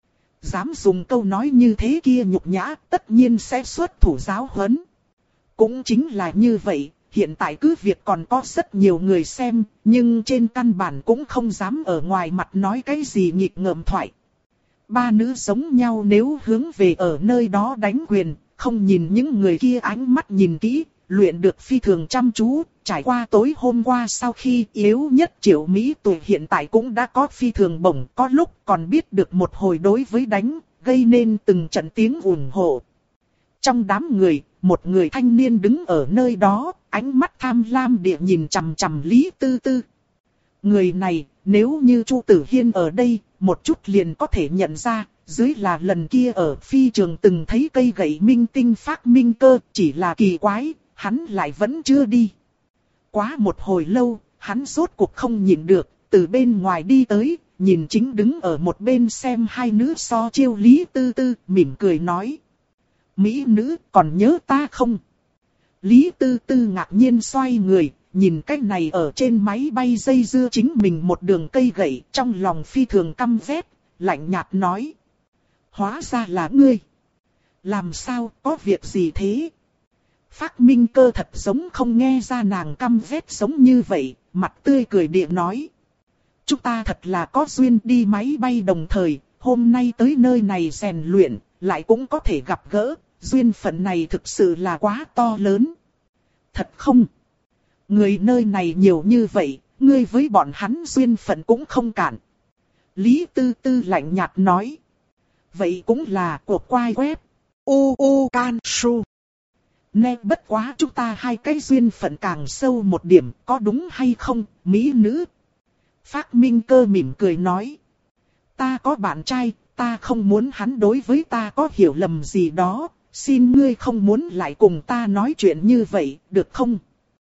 dám dùng câu nói như thế kia nhục nhã, tất nhiên sẽ xuất thủ giáo huấn. Cũng chính là như vậy, hiện tại cứ việc còn có rất nhiều người xem, nhưng trên căn bản cũng không dám ở ngoài mặt nói cái gì nghịch ngợm thoại. Ba nữ giống nhau nếu hướng về ở nơi đó đánh quyền, không nhìn những người kia ánh mắt nhìn kỹ, luyện được phi thường chăm chú, trải qua tối hôm qua sau khi yếu nhất Triệu Mỹ tuổi hiện tại cũng đã có phi thường bổng, có lúc còn biết được một hồi đối với đánh, gây nên từng trận tiếng ủng hộ. Trong đám người, một người thanh niên đứng ở nơi đó, ánh mắt tham lam địa nhìn chằm chằm Lý Tư Tư. Người này, nếu như Chu Tử Hiên ở đây, một chút liền có thể nhận ra, dưới là lần kia ở phi trường từng thấy cây gậy minh tinh phát minh cơ, chỉ là kỳ quái, hắn lại vẫn chưa đi. Quá một hồi lâu, hắn rốt cuộc không nhịn được, từ bên ngoài đi tới, nhìn chính đứng ở một bên xem hai nữ so chiêu Lý Tư Tư, mỉm cười nói. Mỹ nữ, còn nhớ ta không? Lý Tư Tư ngạc nhiên xoay người, nhìn cái này ở trên máy bay dây dưa chính mình một đường cây gậy, trong lòng phi thường căm ghét, lạnh nhạt nói. Hóa ra là ngươi. Làm sao, có việc gì thế? Phác Minh Cơ thật giống không nghe ra nàng căm ghét giống như vậy, mặt tươi cười địa nói. Chúng ta thật là có duyên đi máy bay đồng thời, hôm nay tới nơi này rèn luyện, lại cũng có thể gặp gỡ, duyên phận này thực sự là quá to lớn. Thật không? Người nơi này nhiều như vậy, ngươi với bọn hắn duyên phận cũng không cản. Lý Tư Tư lạnh nhạt nói. Vậy cũng là cuộc quay web. U U Can Su. Nè bất quá chúng ta hai cái duyên phận càng sâu một điểm, có đúng hay không, mỹ nữ? Phác Minh Cơ mỉm cười nói. Ta có bạn trai, ta không muốn hắn đối với ta có hiểu lầm gì đó, xin ngươi không muốn lại cùng ta nói chuyện như vậy, được không?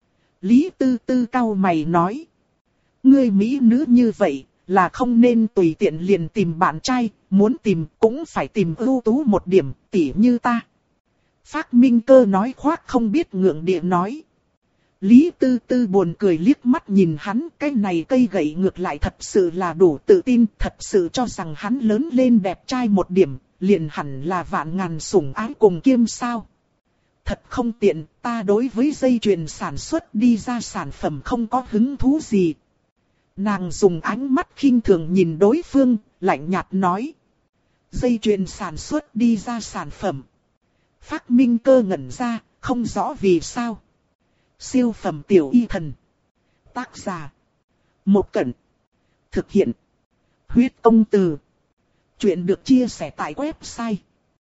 Lý Tư Tư cau mày nói. Ngươi mỹ nữ như vậy, là không nên tùy tiện liền tìm bạn trai, muốn tìm cũng phải tìm ưu tú một điểm, tỉ như ta. Phác Minh Cơ nói khoác không biết ngượng địa nói. Lý Tư Tư buồn cười liếc mắt nhìn hắn, cái này cây gậy ngược lại thật sự là đủ tự tin, thật sự cho rằng hắn lớn lên đẹp trai một điểm, liền hẳn là vạn ngàn sủng ái cùng kiêm sao. Thật không tiện, ta đối với dây chuyền sản xuất đi ra sản phẩm không có hứng thú gì. Nàng dùng ánh mắt khinh thường nhìn đối phương, lạnh nhạt nói. Dây chuyền sản xuất đi ra sản phẩm. Phác Minh Cơ ngẩn ra, không rõ vì sao. Siêu phẩm tiểu y thần. Tác giả. Một Cẩn. Thực hiện. Huyết Công Từ. Chuyện được chia sẻ tại website.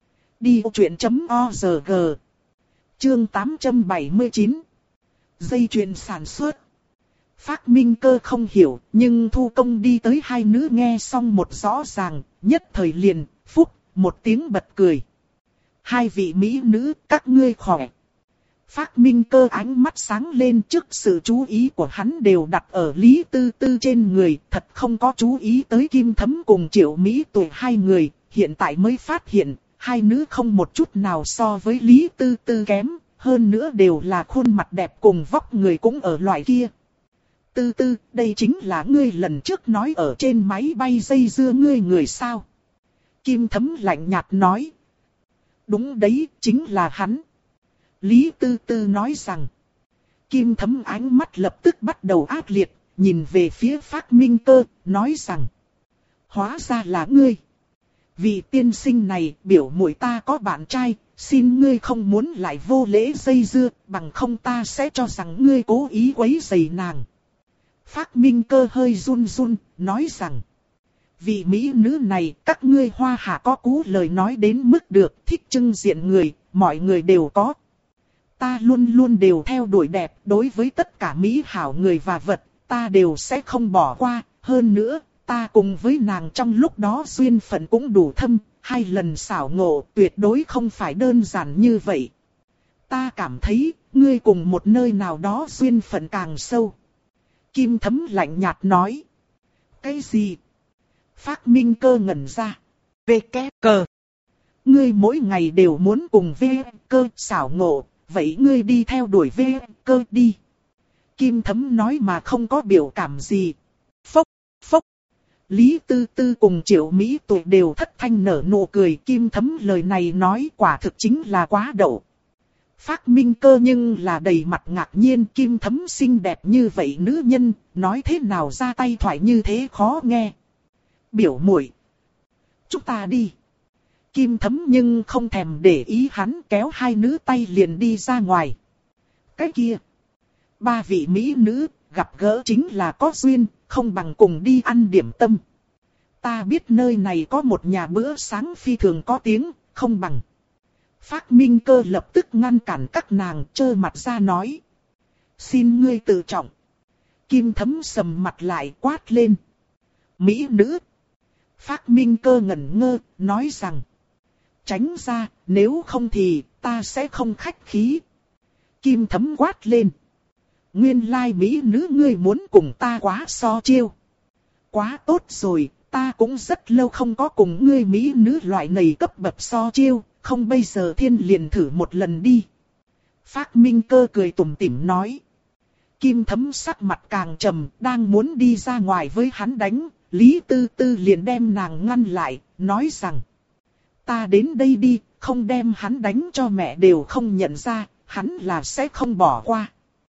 đi ô chuyện chấm org. Chương tám trăm bảy mươi chín. Dây chuyền sản xuất. Phác Minh Cơ không hiểu, nhưng thu công đi tới hai nữ nghe xong một rõ ràng, nhất thời liền, phúc, một tiếng bật cười. Hai vị mỹ nữ, các ngươi khỏe. Phác Minh Cơ ánh mắt sáng lên, trước sự chú ý của hắn đều đặt ở Lý Tư Tư trên người, thật không có chú ý tới Kim Thấm cùng Triệu Mỹ tuổi hai người, hiện tại mới phát hiện, hai nữ không một chút nào so với Lý Tư Tư kém, hơn nữa đều là khuôn mặt đẹp cùng vóc người cũng ở loại kia. Tư Tư, đây chính là ngươi lần trước nói ở trên máy bay dây dưa ngươi người sao? Kim Thấm lạnh nhạt nói. Đúng đấy, chính là hắn. Lý Tư Tư nói rằng. Kim Thấm ánh mắt lập tức bắt đầu ác liệt, nhìn về phía Phác Minh Cơ, nói rằng. Hóa ra là ngươi. Vì tiên sinh này, biểu muội ta có bạn trai, xin ngươi không muốn lại vô lễ dây dưa, bằng không ta sẽ cho rằng ngươi cố ý quấy rầy nàng. Phác Minh Cơ hơi run run, nói rằng. Vị mỹ nữ này, các ngươi hoa hạ có cú lời nói đến mức được, thích trưng diện người, mọi người đều có. Ta luôn luôn đều theo đuổi đẹp, đối với tất cả mỹ hảo người và vật, ta đều sẽ không bỏ qua, hơn nữa, ta cùng với nàng trong lúc đó duyên phận cũng đủ thâm, hai lần xảo ngộ tuyệt đối không phải đơn giản như vậy. Ta cảm thấy, ngươi cùng một nơi nào đó duyên phận càng sâu. Kim Thấm lạnh nhạt nói. Cái gì? Phác Minh Cơ ngẩn ra. Vê két cờ. Ngươi mỗi ngày đều muốn cùng vê cơ xảo ngộ, vậy ngươi đi theo đuổi vê cơ đi. Kim Thấm nói mà không có biểu cảm gì. Phốc, phốc. Lý Tư Tư cùng Triệu Mỹ Tụ đều thất thanh nở nụ cười. Kim Thấm lời này nói quả thực chính là quá đậu. Phác Minh Cơ nhưng là đầy mặt ngạc nhiên. Kim Thấm xinh đẹp như vậy nữ nhân, nói thế nào ra tay thoại như thế khó nghe. Biểu muội, chúng ta đi. Kim Thấm nhưng không thèm để ý hắn, kéo hai nữ tay liền đi ra ngoài. Cái kia, ba vị mỹ nữ, gặp gỡ chính là có duyên, không bằng cùng đi ăn điểm tâm. Ta biết nơi này có một nhà bữa sáng phi thường có tiếng, không bằng. Phác Minh Cơ lập tức ngăn cản các nàng, trơ mặt ra nói. Xin ngươi tự trọng. Kim Thấm sầm mặt lại quát lên. Mỹ nữ. Phác Minh Cơ ngẩn ngơ, nói rằng. Tránh ra, nếu không thì ta sẽ không khách khí. Kim Thấm quát lên. Nguyên lai mỹ nữ ngươi muốn cùng ta quá so chiêu. Quá tốt rồi, ta cũng rất lâu không có cùng ngươi mỹ nữ loại này cấp bậc so chiêu, không bây giờ thiên liền thử một lần đi. Phác Minh Cơ cười tủm tỉm nói. Kim Thấm sắc mặt càng trầm, đang muốn đi ra ngoài với hắn đánh, Lý Tư Tư liền đem nàng ngăn lại, nói rằng. Ta đến đây đi, không đem hắn đánh cho mẹ đều không nhận ra, hắn là sẽ không bỏ qua.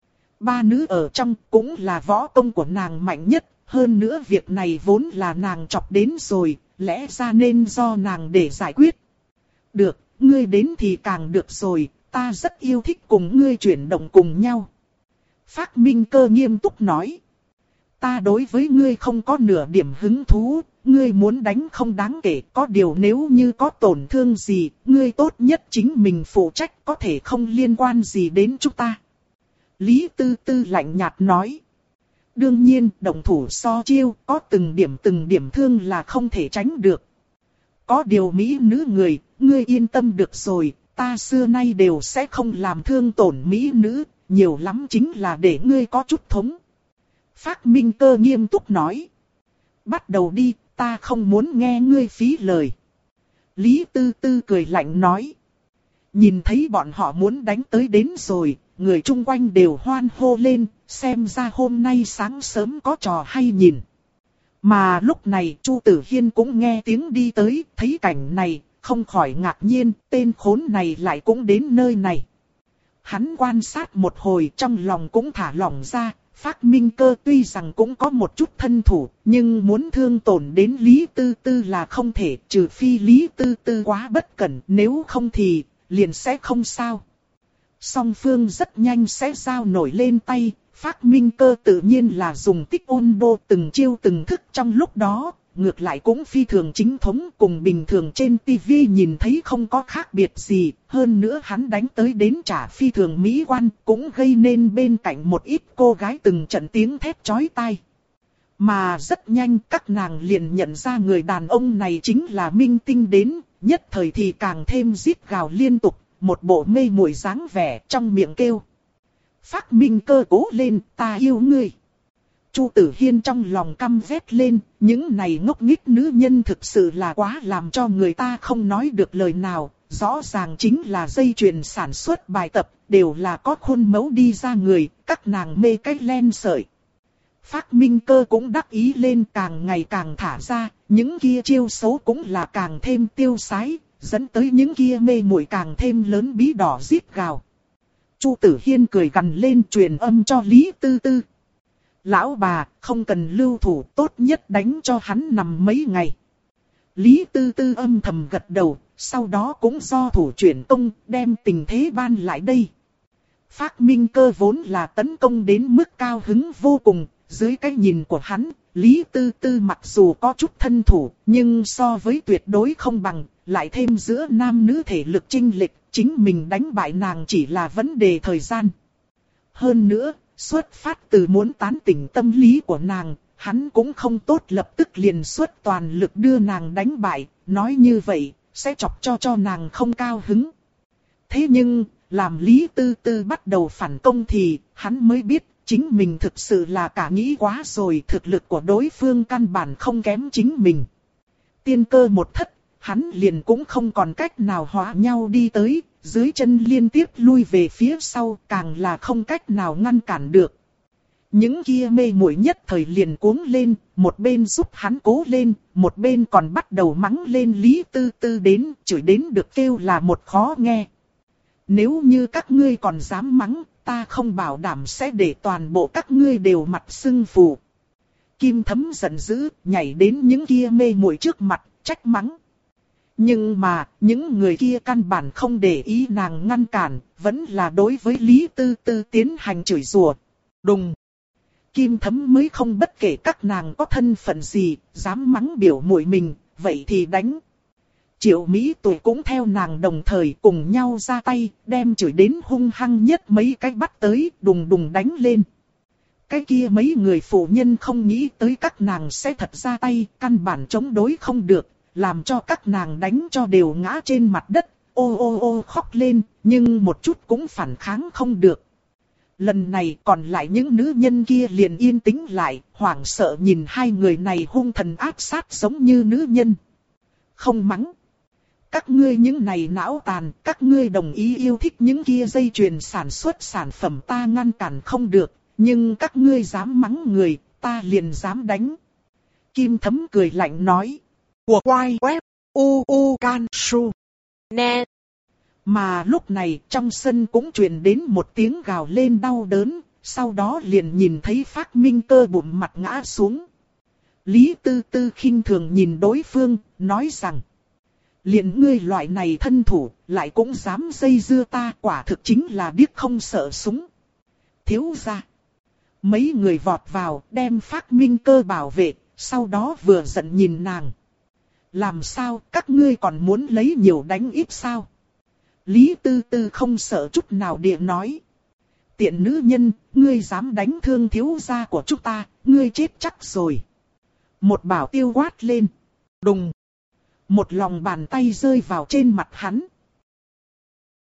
Ba nữ ở trong cũng là võ công của nàng mạnh nhất, hơn nữa việc này vốn là nàng chọc đến rồi, lẽ ra nên do nàng để giải quyết. Được, ngươi đến thì càng được rồi, ta rất yêu thích cùng ngươi chuyển động cùng nhau. Phác Minh Cơ nghiêm túc nói. Ta đối với ngươi không có nửa điểm hứng thú, ngươi muốn đánh không đáng kể, có điều nếu như có tổn thương gì, ngươi tốt nhất chính mình phụ trách, có thể không liên quan gì đến chúng ta. Lý Tư Tư lạnh nhạt nói. Đương nhiên, động thủ so chiêu, có từng điểm từng điểm thương là không thể tránh được. Có điều mỹ nữ người, ngươi yên tâm được rồi, ta xưa nay đều sẽ không làm thương tổn mỹ nữ, nhiều lắm chính là để ngươi có chút thống. Phác Minh Cơ nghiêm túc nói. Bắt đầu đi, ta không muốn nghe ngươi phí lời. Lý Tư Tư cười lạnh nói. Nhìn thấy bọn họ muốn đánh tới đến rồi, người chung quanh đều hoan hô lên, xem ra hôm nay sáng sớm có trò hay nhìn. Mà lúc này Chu Tử Hiên cũng nghe tiếng đi tới, thấy cảnh này, không khỏi ngạc nhiên, tên khốn này lại cũng đến nơi này. Hắn quan sát một hồi trong lòng cũng thả lỏng ra, Phác Minh Cơ tuy rằng cũng có một chút thân thủ, nhưng muốn thương tổn đến Lý Tư Tư là không thể, trừ phi Lý Tư Tư quá bất cẩn, nếu không thì liền sẽ không sao. Song phương rất nhanh sẽ giao nổi lên tay, Phác Minh Cơ tự nhiên là dùng tích ôn đô từng chiêu từng thức trong lúc đó, ngược lại cũng phi thường chính thống cùng bình thường trên tivi nhìn thấy không có khác biệt gì, hơn nữa hắn đánh tới đến trả phi thường mỹ quan cũng gây nên bên cạnh một ít cô gái từng trận tiếng thét chói tai. Mà rất nhanh các nàng liền nhận ra người đàn ông này chính là minh tinh đến, nhất thời thì càng thêm rít gào liên tục, một bộ mê muội dáng vẻ trong miệng kêu. Phác Minh Cơ cố lên, ta yêu ngươi. Chu Tử Hiên trong lòng căm ghét lên, những này ngốc nghếch nữ nhân thực sự là quá làm cho người ta không nói được lời nào, rõ ràng chính là dây chuyền sản xuất bài tập, đều là có khuôn mẫu đi ra người, các nàng mê cái len sợi. Phác Minh Cơ cũng đắc ý lên càng ngày càng thả ra, những kia chiêu xấu cũng là càng thêm tiêu sái, dẫn tới những kia mê muội càng thêm lớn bí đỏ rít gào. Chu Tử Hiên cười gằn lên truyền âm cho Lý Tư Tư. Lão bà, không cần lưu thủ, tốt nhất đánh cho hắn nằm mấy ngày. Lý Tư Tư âm thầm gật đầu, sau đó cũng do thủ chuyển công, đem tình thế ban lại đây. Phác Minh Cơ vốn là tấn công đến mức cao hứng vô cùng, dưới cái nhìn của hắn, Lý Tư Tư mặc dù có chút thân thủ, nhưng so với tuyệt đối không bằng, lại thêm giữa nam nữ thể lực chênh lệch, chính mình đánh bại nàng chỉ là vấn đề thời gian. Hơn nữa, xuất phát từ muốn tán tỉnh tâm lý của nàng, hắn cũng không tốt lập tức liền xuất toàn lực đưa nàng đánh bại, nói như vậy, sẽ chọc cho cho nàng không cao hứng. Thế nhưng, làm Lý Tư Tư bắt đầu phản công thì, hắn mới biết, chính mình thực sự là cả nghĩ quá rồi, thực lực của đối phương căn bản không kém chính mình. Tiên cơ một thất, hắn liền cũng không còn cách nào hóa nhau đi tới, dưới chân liên tiếp lui về phía sau, càng là không cách nào ngăn cản được. Những kia mê muội nhất thời liền cuống lên, một bên giúp hắn cố lên, một bên còn bắt đầu mắng lên Lý Tư Tư đến, chửi đến được kêu là một khó nghe. Nếu như các ngươi còn dám mắng, ta không bảo đảm sẽ để toàn bộ các ngươi đều mặt sưng phù. Kim Thấm giận dữ, nhảy đến những kia mê muội trước mặt, trách mắng. Nhưng mà, những người kia căn bản không để ý nàng ngăn cản, vẫn là đối với Lý Tư Tư tiến hành chửi rủa. Đùng! Kim Thấm mới không bất kể các nàng có thân phận gì, dám mắng biểu muội mình, vậy thì đánh. Triệu Mỹ Tuệ cũng theo nàng đồng thời cùng nhau ra tay, đem chửi đến hung hăng nhất mấy cái bắt tới, đùng đùng đánh lên. Cái kia mấy người phụ nhân không nghĩ tới các nàng sẽ thật ra tay, căn bản chống đối không được, làm cho các nàng đánh cho đều ngã trên mặt đất, ô ô ô khóc lên, nhưng một chút cũng phản kháng không được. Lần này còn lại những nữ nhân kia liền yên tĩnh lại, hoảng sợ nhìn hai người này hung thần ác sát giống như nữ nhân. Không mắng. Các ngươi những này não tàn, các ngươi đồng ý yêu thích những kia dây chuyền sản xuất sản phẩm ta ngăn cản không được, nhưng các ngươi dám mắng người, ta liền dám đánh. Kim Thấm cười lạnh nói. Của quay web, u u can su. Nè. Mà lúc này trong sân cũng truyền đến một tiếng gào lên đau đớn, sau đó liền nhìn thấy Phác Minh Cơ bụng mặt ngã xuống. Lý Tư Tư khinh thường nhìn đối phương, nói rằng. Liền ngươi loại này thân thủ, lại cũng dám dây dưa ta, quả thực chính là điếc không sợ súng. Thiếu gia. Mấy người vọt vào, đem Phác Minh Cơ bảo vệ, sau đó vừa giận nhìn nàng. Làm sao, các ngươi còn muốn lấy nhiều đánh ít sao? Lý Tư Tư không sợ chút nào địa nói. Tiện nữ nhân, ngươi dám đánh thương thiếu gia của chúng ta, ngươi chết chắc rồi. Một bảo tiêu quát lên. Đùng. Một lòng bàn tay rơi vào trên mặt hắn.